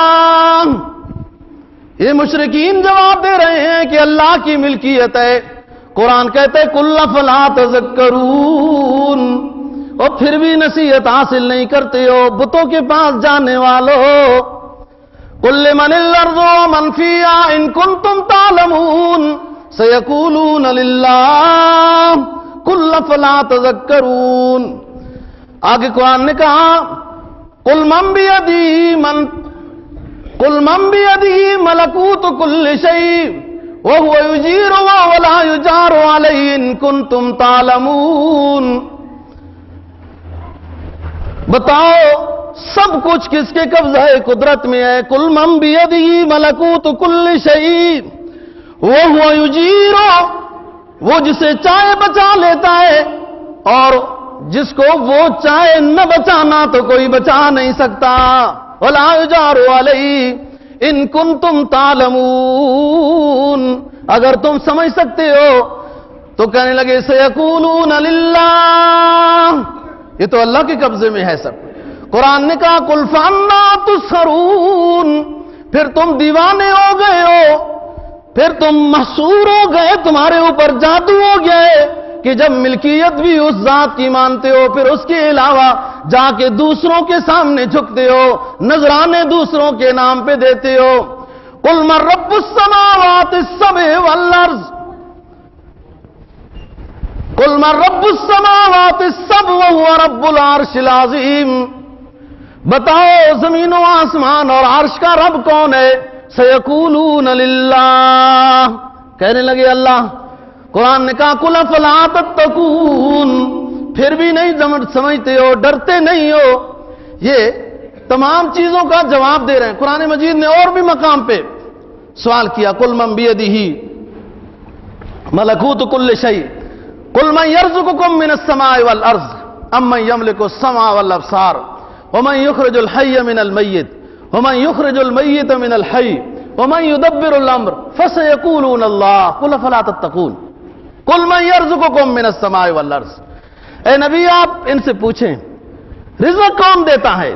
یہ مشرکین جواب دے رہے ہیں کہ اللہ کی ملکیت ہے۔ قرآن کہتے قل فلا تذکرون، اور پھر بھی نصیحت حاصل نہیں کرتے ہو بتوں کے پاس جانے والو۔ قل لمن الارض ومن فیہا ان کنتم تعلمون سیقولون للہ قل فلا تذکرون۔ آگے قرآن نے کہا قل من بیدہ من قل من بیدہ ملکوت کل شیء وہو یجیر وہو لا یجار علیہ ان کنتم تعلمون۔ بتاؤ سب کچھ کس کے قبضہ قدرت میں ہے۔ قل من بیدہ ملکوت کل شیء وہو یجیر، وہ جسے چاہے بچا لیتا ہے اور جس کو وہ چاہے نہ بچانا تو کوئی بچا نہیں سکتا۔ ولا یجار علیہ ان کنتم تعلمون، اگر تم سمجھ سکتے ہو تو کہنے لگے سیقولون للہ، یہ تو اللہ کے قبضے میں ہے سب۔ قرآن نے کہا قل فانا تسحرون، پھر تم دیوانے ہو گئے ہو، پھر تم محصور ہو گئے، تمہارے اوپر جادو ہو گئے کہ جب ملکیت بھی اس ذات کی مانتے ہو پھر اس کے علاوہ جا کے دوسروں کے سامنے جھکتے ہو، نذرانے دوسروں کے نام پہ دیتے ہو۔ قل من رب السماوات السبع والارض قل من رب السماوات السبع وهو رب العرش العظیم، بتاؤ زمین و آسمان اور عرش کا رب کون ہے۔ سیقولون للہ، کہنے لگے اللہ۔ قرآن نے کہا قل افلا تتقون، پھر بھی نہیں سمجھتے ہو، ڈرتے نہیں ہو۔ یہ تمام چیزوں کا جواب دے رہے ہیں۔ قرآن مجید نے اور بھی مقام پہ سوال کیا قل من بیدہ ملکوت کل شیء قل من یرزقکم من السماء والارض امن یملک السمع والابصار ومن یخرج الحی من المیت ومن یخرج المیت من الحی ومن یدبر الامر فسیقولون اللہ قل فلا تتقون قل من یرزقکم من السماء والارض۔ اے نبی آپ ان سے پوچھیں رزق کون دیتا ہے،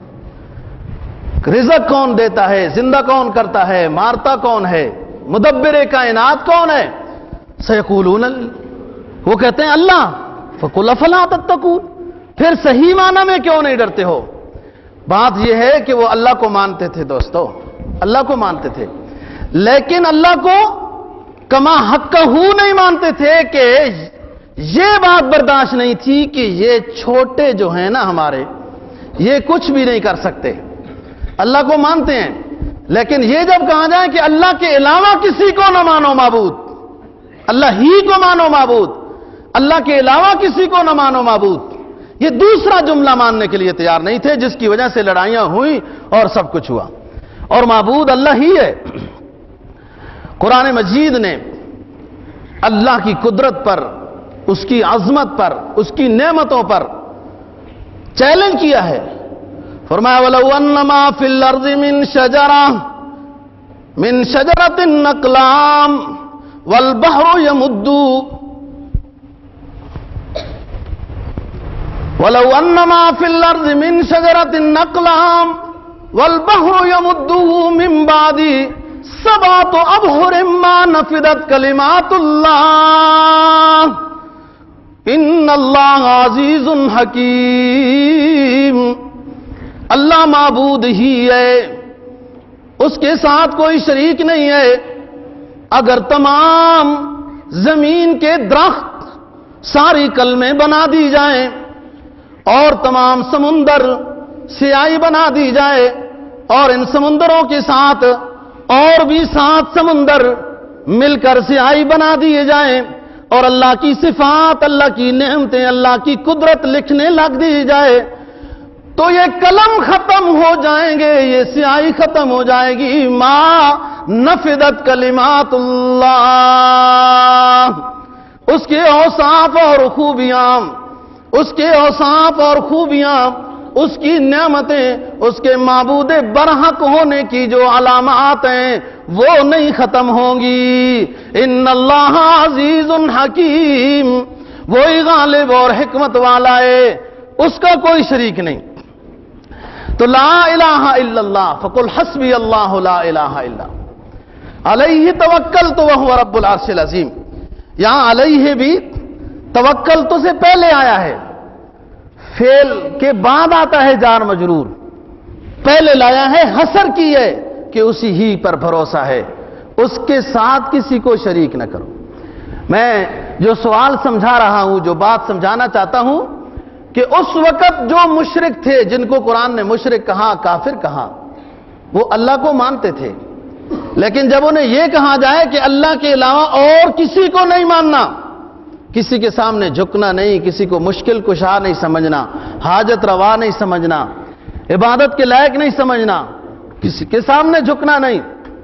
رزق کون دیتا ہے، زندہ کون کرتا ہے، مارتا کون ہے، مدبر کائنات کون ہے۔ سیقولون، وہ کہتے ہیں اللہ۔ فقل افلا تتقون، پھر صحیح معنی میں کیوں نہیں ڈرتے ہو۔ بات یہ ہے کہ وہ اللہ کو مانتے تھے دوستو، اللہ کو مانتے تھے، لیکن اللہ کو کما حق ہو نہیں مانتے تھے کہ یہ بات برداشت نہیں تھی کہ یہ چھوٹے جو ہیں نا ہمارے، یہ کچھ بھی نہیں کر سکتے۔ اللہ کو مانتے ہیں لیکن یہ جب کہا جائے کہ اللہ کے علاوہ کسی کو نہ مانو معبود، اللہ ہی کو مانو معبود، اللہ کے علاوہ کسی کو نہ مانو معبود، یہ دوسرا جملہ ماننے کے لیے تیار نہیں تھے، جس کی وجہ سے لڑائیاں ہوئیں اور سب کچھ ہوا۔ اور معبود اللہ ہی ہے۔ قرآن مجید نے اللہ کی قدرت پر، اس کی عظمت پر، اس کی نعمتوں پر چیلنج کیا ہے۔ فرمایا وَلَوْ أَنَّ مَا فِي الْأَرْضِ مِنْ شَجَرَةٍ مِنْ شَجَرَةٍ أَقْلَامٌ وَالْبَحْرُ يَمُدُّ وَلَوْ أَنَّ مَا فِي الْأَرْضِ مِنْ شَجَرَةٍ أَقْلَامٌ وَالْبَحْرُ يَمُدُّهُ مِنْ بَعْدِهِ سَبْعَةُ أَبْحُرٍ مَا نَفِدَتْ كَلِمَاتُ اللَّهِ إِنَّ اللَّهَ عَزِيزٌ حَكِيمٌ۔ اللہ معبود ہی ہے، اس کے ساتھ کوئی شریک نہیں ہے۔ اگر تمام زمین کے درخت ساری کلمیں بنا دی جائیں اور تمام سمندر سیاہی بنا دی جائے اور ان سمندروں کے ساتھ اور بھی سات سمندر مل کر سیاہی بنا دیے جائیں اور اللہ کی صفات، اللہ کی نعمتیں، اللہ کی قدرت لکھنے لگ دی جائے تو یہ قلم ختم ہو جائیں گے، یہ سیاہی ختم ہو جائے گی۔ ما نفدت کلمات اللہ، اس کے اوصاف اور خوبیاں، اس کے اوصاف اور خوبیاں، اس کی نعمتیں، اس کے معبود برحق ہونے کی جو علامات ہیں وہ نہیں ختم ہوں گی۔ ان اللہ عزیز حکیم، وہی غالب اور حکمت والا ہے، اس کا کوئی شریک نہیں۔ تو لا الہ الا اللہ فقل حسبی اللہ لا الہ الا علیہ توکلت وہو رب العرش العظیم۔ یہاں علیہ بھی توکلت سے پہلے آیا ہے، فعل کے بعد آتا ہے جار مجرور، پہلے لایا ہے حصر کی ہے کہ اسی ہی پر بھروسہ ہے، اس کے ساتھ کسی کو شریک نہ کرو۔ میں جو سوال سمجھا رہا ہوں، جو بات سمجھانا چاہتا ہوں کہ اس وقت جو مشرک تھے، جن کو قرآن نے مشرک کہا، کافر کہا، وہ اللہ کو مانتے تھے، لیکن جب انہیں یہ کہا جائے کہ اللہ کے علاوہ اور کسی کو نہیں ماننا، کسی کے سامنے جھکنا نہیں، کسی کو مشکل کشا نہیں سمجھنا، حاجت روا نہیں سمجھنا، عبادت کے لائق نہیں سمجھنا، کسی کے سامنے جھکنا نہیں،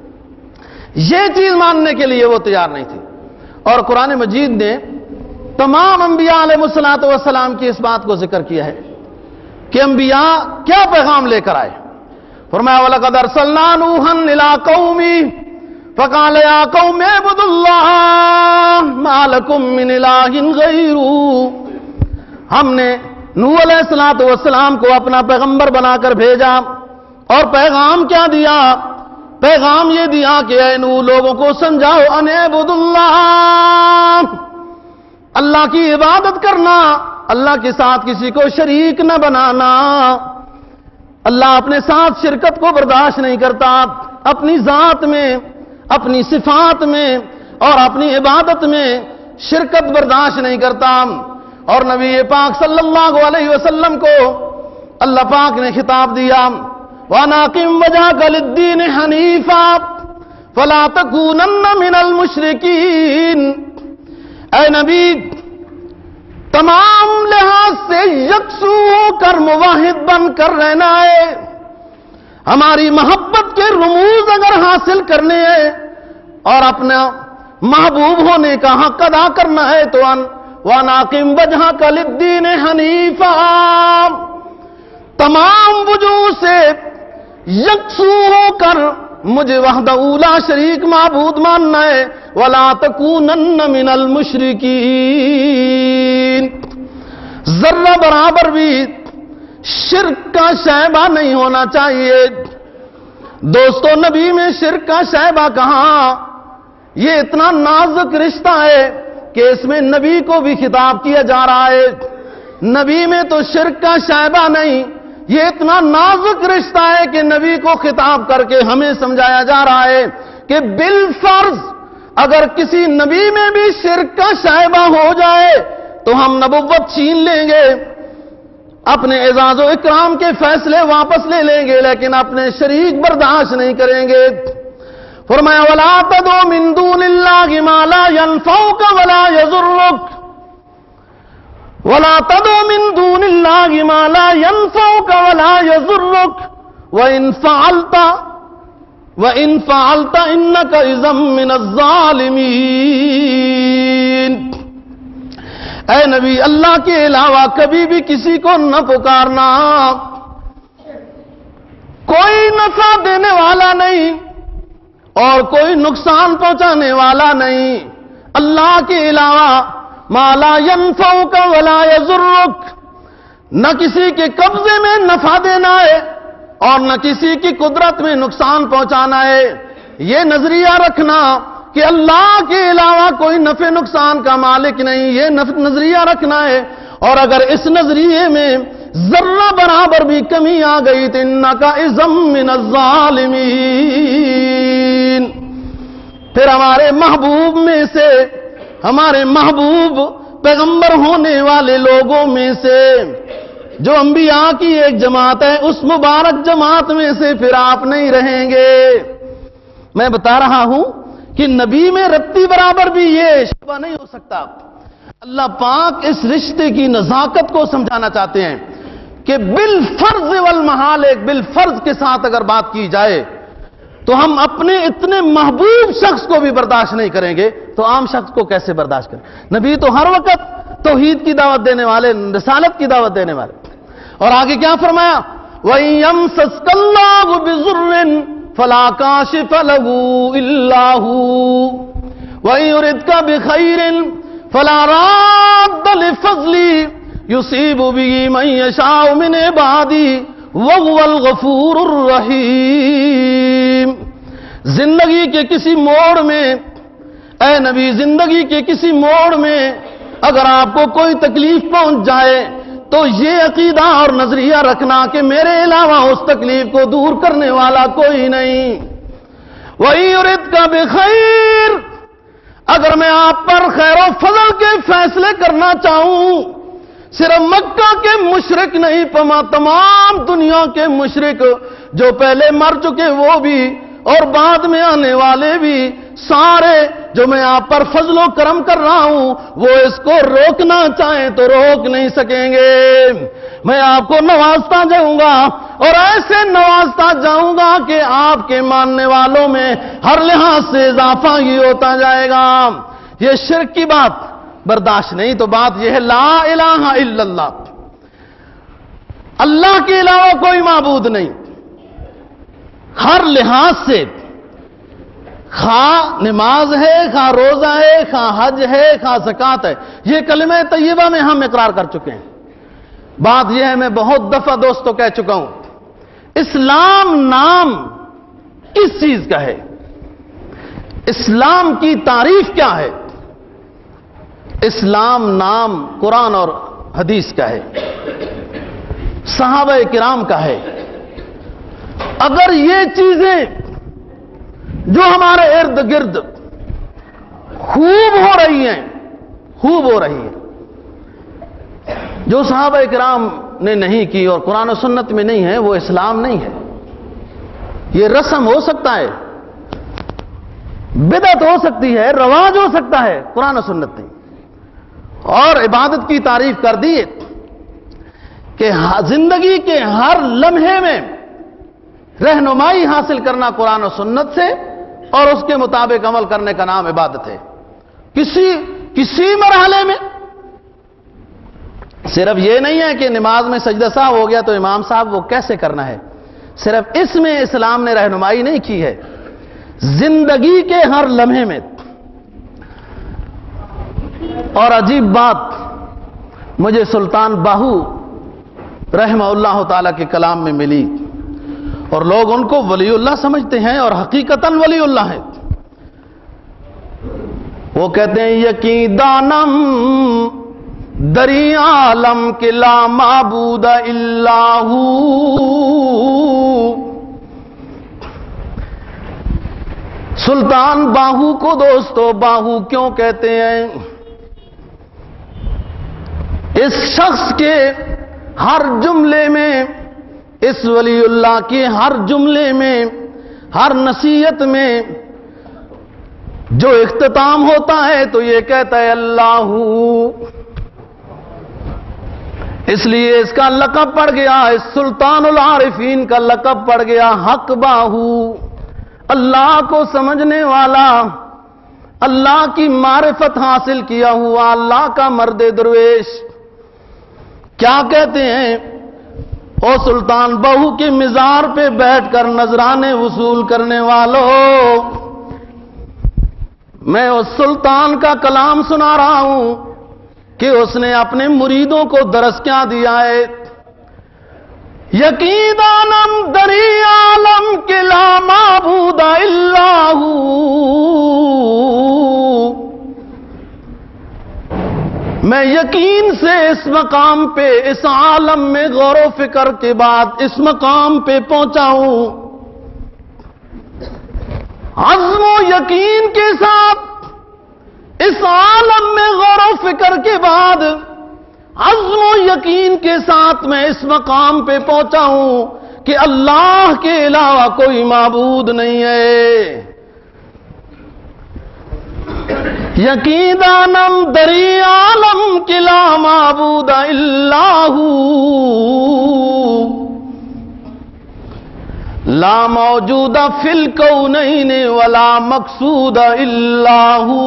یہ چیز ماننے کے لیے وہ تیار نہیں تھی۔ اور قرآن مجید نے تمام انبیاء علیہ الصلوۃ والسلام کی اس بات کو ذکر کیا ہے کہ انبیاء کیا پیغام لے کر آئے۔ فرمایا وَلَقَدْ أَرْسَلْنَا نُوحًا إِلَىٰ قَوْمِهِ فَقَالَ يَا قَوْمِ اعْبُدُوا اللَّهَ مَا لَكُم مِّنْ إِلَٰهٍ غَيْرُهُ۔ ہم نے نوح علیہ الصلوۃ والسلام کو اپنا پیغمبر بنا کر بھیجا، اور پیغام کیا دیا؟ پیغام یہ دیا کہ اے نوح، لوگوں کو سمجھاؤ ان اعبدوا اللہ، اللہ کی عبادت کرنا، اللہ کے ساتھ کسی کو شریک نہ بنانا۔ اللہ اپنے ساتھ شرکت کو برداشت نہیں کرتا، اپنی ذات میں، اپنی صفات میں اور اپنی عبادت میں شرکت برداشت نہیں کرتا۔ اور نبی پاک صلی اللہ علیہ وسلم کو اللہ پاک نے خطاب دیا وَأَنْ وَجْهَكَ لِلدِّينِ حَنِيفًا فَلَا تَكُونَنَّ مِنَ الْمُشْرِكِينَ۔ اے نبی، تمام لحاظ سے یکسو ہو کر موحد بن کر رہنا ہے۔ ہماری محبت کے رموز اگر حاصل کرنے ہیں اور اپنا محبوب ہونے کا حق ادا کرنا ہے تو وَأَنْ وَجْهَكَ لِلدِّينِ حَنِيفًا، تمام وجوہ سے یکسو ہو کر مجھے وحدہ لا شریک معبود ماننا ہے۔ وَلَا تَكُونَنَّ مِنَ الْمُشْرِكِينَ، ذرہ برابر بھی شرک کا شائبہ نہیں ہونا چاہیے۔ دوستو، نبی میں شرک کا شائبہ کہاں؟ یہ اتنا نازک رشتہ ہے کہ اس میں نبی کو بھی خطاب کیا جا رہا ہے، نبی میں تو شرک کا شائبہ نہیں۔ یہ اتنا نازک رشتہ ہے کہ نبی کو خطاب کر کے ہمیں سمجھایا جا رہا ہے کہ بالفرض اگر کسی نبی میں بھی شرک کا شائبہ ہو جائے تو ہم نبوت چھین لیں گے، اپنے اعزاز و اکرام کے فیصلے واپس لے لیں گے، لیکن اپنے شریک برداشت نہیں کریں گے۔ فرمایا وَلَا تَدْعُ مِن دُونِ اللَّهِ مَا لَا يَنفَعُكَ وَلَا يَضُرُّكَ وَلَا تَدْعُ مِن دُونِ اللَّهِ مَا لَا يَنفَعُكَ وَلَا يَضُرُّكَ وَإِن فَعَلْتَ وَإِن فَعَلْتَ إِنَّكَ إِذًا مِّنَ الظَّالِمِينَ۔ اے نبی، اللہ کے علاوہ کبھی بھی کسی کو نہ پکارنا، کوئی نفع دینے والا نہیں اور کوئی نقصان پہنچانے والا نہیں، اللہ کے علاوہ ما لا ينفعك ولا يضرك، نہ کسی کے قبضے میں نفع دینا ہے اور نہ کسی کی قدرت میں نقصان پہنچانا ہے۔ یہ نظریہ رکھنا کہ اللہ کے علاوہ کوئی نفع نقصان کا مالک نہیں، یہ نظریہ رکھنا ہے، اور اگر اس نظریے میں ذرہ برابر بھی کمی آ گئی تو انک اذا من الظالمین۔ پھر ہمارے محبوب میں سے، ہمارے محبوب پیغمبر ہونے والے لوگوں میں سے جو انبیاء کی ایک جماعت ہے، اس مبارک جماعت میں سے پھر آپ نہیں رہیں گے۔ میں بتا رہا ہوں کہ نبی میں رتی برابر بھی یہ شبہ نہیں ہو سکتا۔ اللہ پاک اس رشتے کی نزاکت کو سمجھانا چاہتے ہیں کہ بالفرض والمحال، ایک بالفرض کے ساتھ اگر بات کی جائے تو ہم اپنے اتنے محبوب شخص کو بھی برداشت نہیں کریں گے تو عام شخص کو کیسے برداشت کریں؟ نبی تو ہر وقت توحید کی دعوت دینے والے، رسالت کی دعوت دینے والے، اور آگے کیا فرمایا؟ وَإِن يَمْسَسْكَ اللَّهُ بِضُرٍّ فَلَا كَاشِفَ لَهُ إِلَّا هُوَ وَإِن يُرِدْكَ بِخَيْرٍ فَلَا رَادَّ لِفَضْلِهِ يُصِيبُ بِهِ مَن يَشَاءُ مِنْ عِبَادِهِ وَهُوَ الْغَفُورُ الرَّحِيمُ۔ زندگی کے کسی موڑ میں، اے نبی، زندگی کے کسی موڑ میں اگر آپ کو کوئی تکلیف پہنچ جائے تو یہ عقیدہ اور نظریہ رکھنا کہ میرے علاوہ اس تکلیف کو دور کرنے والا کوئی نہیں۔ وَإِن يُرِدْكَ بِخَيْرٍ، اگر میں آپ پر خیر و فضل کے فیصلے کرنا چاہوں، صرف مکہ کے مشرک نہیں، تمام دنیا کے مشرک جو پہلے مر چکے وہ بھی اور بعد میں آنے والے بھی، سارے جو میں آپ پر فضل و کرم کر رہا ہوں وہ اس کو روکنا چاہیں تو روک نہیں سکیں گے۔ میں آپ کو نوازتا جاؤں گا اور ایسے نوازتا جاؤں گا کہ آپ کے ماننے والوں میں ہر لحاظ سے اضافہ ہی ہوتا جائے گا۔ یہ شرک کی بات برداشت نہیں، تو بات یہ ہے لا الہ الا اللہ، اللہ کے علاوہ کوئی معبود نہیں، ہر لحاظ سے، خواہ نماز ہے، خواہ روزہ ہے، خواہ حج ہے، خواہ زکوٰۃ ہے، یہ کلمہ طیبہ میں ہم اقرار کر چکے ہیں۔ بات یہ ہے، میں بہت دفعہ دوستوں کہہ چکا ہوں، اسلام نام کس چیز کا ہے؟ اسلام کی تعریف کیا ہے؟ اسلام نام قرآن اور حدیث کا ہے، صحابہ کرام کا ہے۔ اگر یہ چیزیں جو ہمارے ارد گرد خوب ہو رہی ہیں، خوب ہو رہی ہیں، جو صحابہ کرام نے نہیں کی اور قرآن و سنت میں نہیں ہے، وہ اسلام نہیں ہے۔ یہ رسم ہو سکتا ہے، بدعت ہو سکتی ہے، رواج ہو سکتا ہے، قرآن و سنت نہیں۔ اور عبادت کی تعریف کر دی کہ زندگی کے ہر لمحے میں رہنمائی حاصل کرنا قرآن و سنت سے اور اس کے مطابق عمل کرنے کا نام عبادت ہے۔ کسی کسی مرحلے میں صرف یہ نہیں ہے کہ نماز میں سجدہ صاحب ہو گیا تو امام صاحب وہ کیسے کرنا ہے، صرف اس میں اسلام نے رہنمائی نہیں کی ہے، زندگی کے ہر لمحے میں۔ اور عجیب بات مجھے سلطان باہو رحمہ اللہ تعالی کے کلام میں ملی، اور لوگ ان کو ولی اللہ سمجھتے ہیں اور حقیقتاً ولی اللہ ہے۔ وہ کہتے ہیں یقین دانم دری عالم کے لا معبود الا ہو، سلطان باہو کو دوستو باہو کیوں کہتے ہیں؟ اس شخص کے ہر جملے میں، اس ولی اللہ کے ہر جملے میں، ہر نصیحت میں جو اختتام ہوتا ہے تو یہ کہتا ہے اللہ اس لیے اس کا لقب پڑ گیا، اس سلطان العارفین کا لقب پڑ گیا حق باہو، اللہ کو سمجھنے والا، اللہ کی معرفت حاصل کیا ہوا، اللہ کا مرد درویش۔ کیا کہتے ہیں؟ او سلطان بہو کے مزار پہ بیٹھ کر نذرانے وصول کرنے والوں، میں اس سلطان کا کلام سنا رہا ہوں کہ اس نے اپنے مریدوں کو درس کیا دیا ہے۔ یقیناً دری عالم کے لا معبود الا ہو، میں یقین سے اس مقام پہ، اس عالم میں غور و فکر کے بعد اس مقام پہ پہنچا ہوں، عزم و یقین کے ساتھ اس عالم میں غور و فکر کے بعد عزم و یقین کے ساتھ میں اس مقام پہ پہنچا ہوں کہ اللہ کے علاوہ کوئی معبود نہیں ہے۔ یقیناً دری عالم کے لا معبود الا ہو، لا موجود فی الکونین ولا مقصود الا ہو،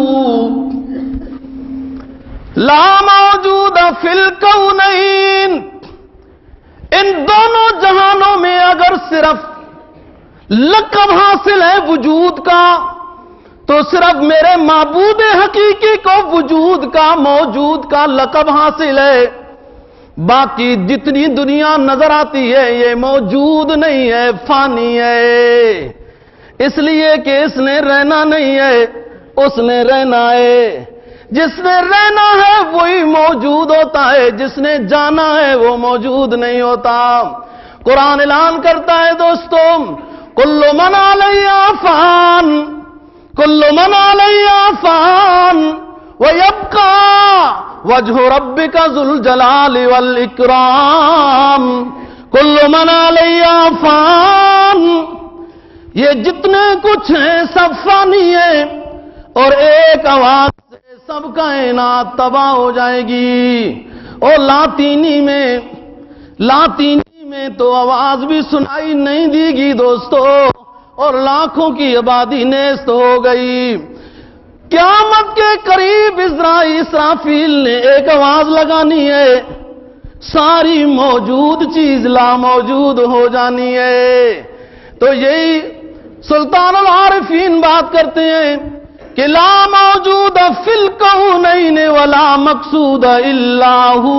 لا موجود فی الکونین، ان دونوں جہانوں میں اگر صرف لقب حاصل ہے وجود کا تو صرف میرے معبود حقیقی کو وجود کا، موجود کا لقب حاصل ہے، باقی جتنی دنیا نظر آتی ہے یہ موجود نہیں ہے، فانی ہے، اس لیے کہ اس نے رہنا نہیں ہے، اس نے رہنا ہے۔ جس نے رہنا ہے وہی موجود ہوتا ہے، جس نے جانا ہے وہ موجود نہیں ہوتا۔ قرآن اعلان کرتا ہے دوستوں، کل من علیہا فان، کل من علیہا فان وَيَبْقَى وَجْهُ رَبِّكَ ذُو الْجَلَالِ وَالْإِكْرَامِ، کل من علیہا فان، یہ جتنے کچھ ہیں سب فانی ہیں اور ایک آواز سے سب کائنات تباہ ہو جائے گی۔ اور لاطینی میں لاطینی میں تو آواز بھی سنائی نہیں دی گی دوستو، اور لاکھوں کی آبادی نیست ہو گئی۔ قیامت کے قریب اسرائیل اسرافیل نے ایک آواز لگانی ہے، ساری موجود چیز لا موجود ہو جانی ہے۔ تو یہی سلطان العارفین بات کرتے ہیں کہ لا موجود فی الکونین ولا مقصود الا ہو،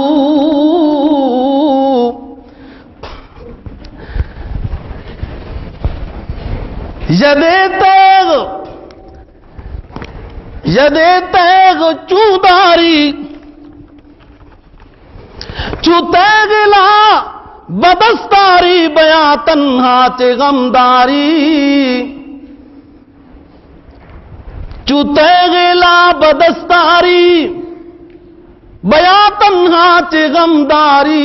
یدے تیغ یدے تیغ چوداری، چو تیغ لا بدستاری، بیا تنہا چے غمداری، چو تیغ لا بدستاری، بیا تنہا چے غمداری۔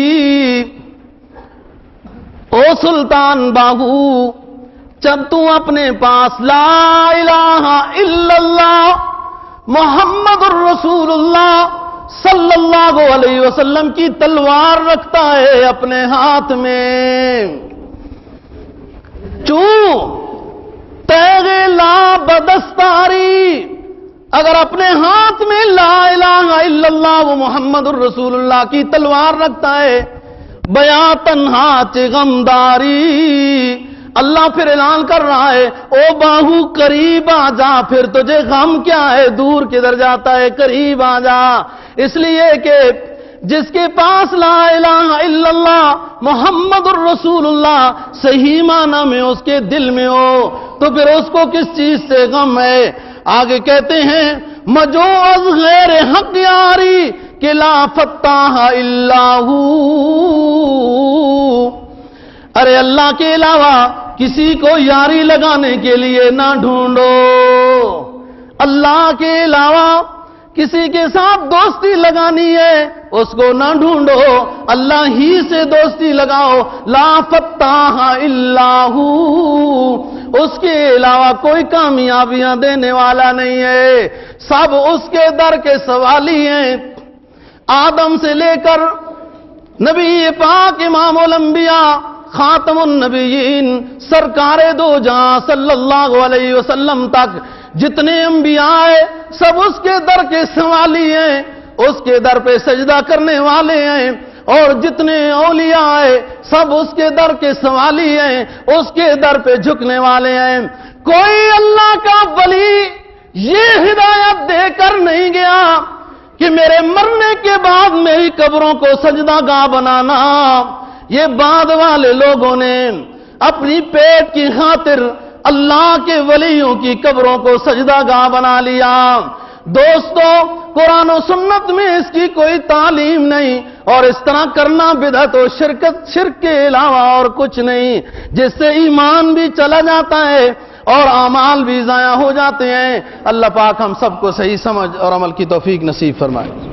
او سلطان باہو، جب تو اپنے پاس لا الہ الا اللہ محمد الرسول اللہ صلی اللہ علیہ وسلم کی تلوار رکھتا ہے اپنے ہاتھ میں، چوں تیغ لا بدستاری، اگر اپنے ہاتھ میں لا الہ الا اللہ و محمد الرسول اللہ کی تلوار رکھتا ہے، بیا تنہا چے غمداری، اللہ پھر اعلان کر رہا ہے او باہو قریب آ جا، پھر تجھے غم کیا ہے، دور کدھر جاتا ہے، قریب آ جا۔ اس لیے کہ جس کے پاس لا الہ الا اللہ محمد الرسول اللہ صحیح معنی میں اس کے دل میں ہو تو پھر اس کو کس چیز سے غم ہے۔ آگے کہتے ہیں مجو از غیر حق یاری کہ لا فتاح الا ہو، ارے اللہ کے علاوہ کسی کو یاری لگانے کے لیے نہ ڈھونڈو، اللہ کے علاوہ کسی کے ساتھ دوستی لگانی ہے اس کو نہ ڈھونڈو، اللہ ہی سے دوستی لگاؤ۔ لا فتاح الا ہو، اس کے علاوہ کوئی کامیابیاں دینے والا نہیں ہے، سب اس کے در کے سوالی ہیں۔ آدم سے لے کر نبی پاک امام الانبیاء خاتم النبیین سرکار دو جہاں صلی اللہ علیہ وسلم تک جتنے انبیاء ہیں سب اس کے در کے سوالی ہیں، اس کے در پہ سجدہ کرنے والے ہیں، اور جتنے اولیاء ہیں سب اس کے در کے سوالی ہیں، اس کے در پہ جھکنے والے ہیں۔ کوئی اللہ کا ولی یہ ہدایت دے کر نہیں گیا کہ میرے مرنے کے بعد میری قبروں کو سجدہ گاہ بنانا۔ یہ بعد والے لوگوں نے اپنی پیٹ کی خاطر اللہ کے ولیوں کی قبروں کو سجدہ گاہ بنا لیا۔ دوستو، قرآن و سنت میں اس کی کوئی تعلیم نہیں، اور اس طرح کرنا بدعت و شرکت شرک کے علاوہ اور کچھ نہیں، جس سے ایمان بھی چلا جاتا ہے اور اعمال بھی ضائع ہو جاتے ہیں۔ اللہ پاک ہم سب کو صحیح سمجھ اور عمل کی توفیق نصیب فرمائے۔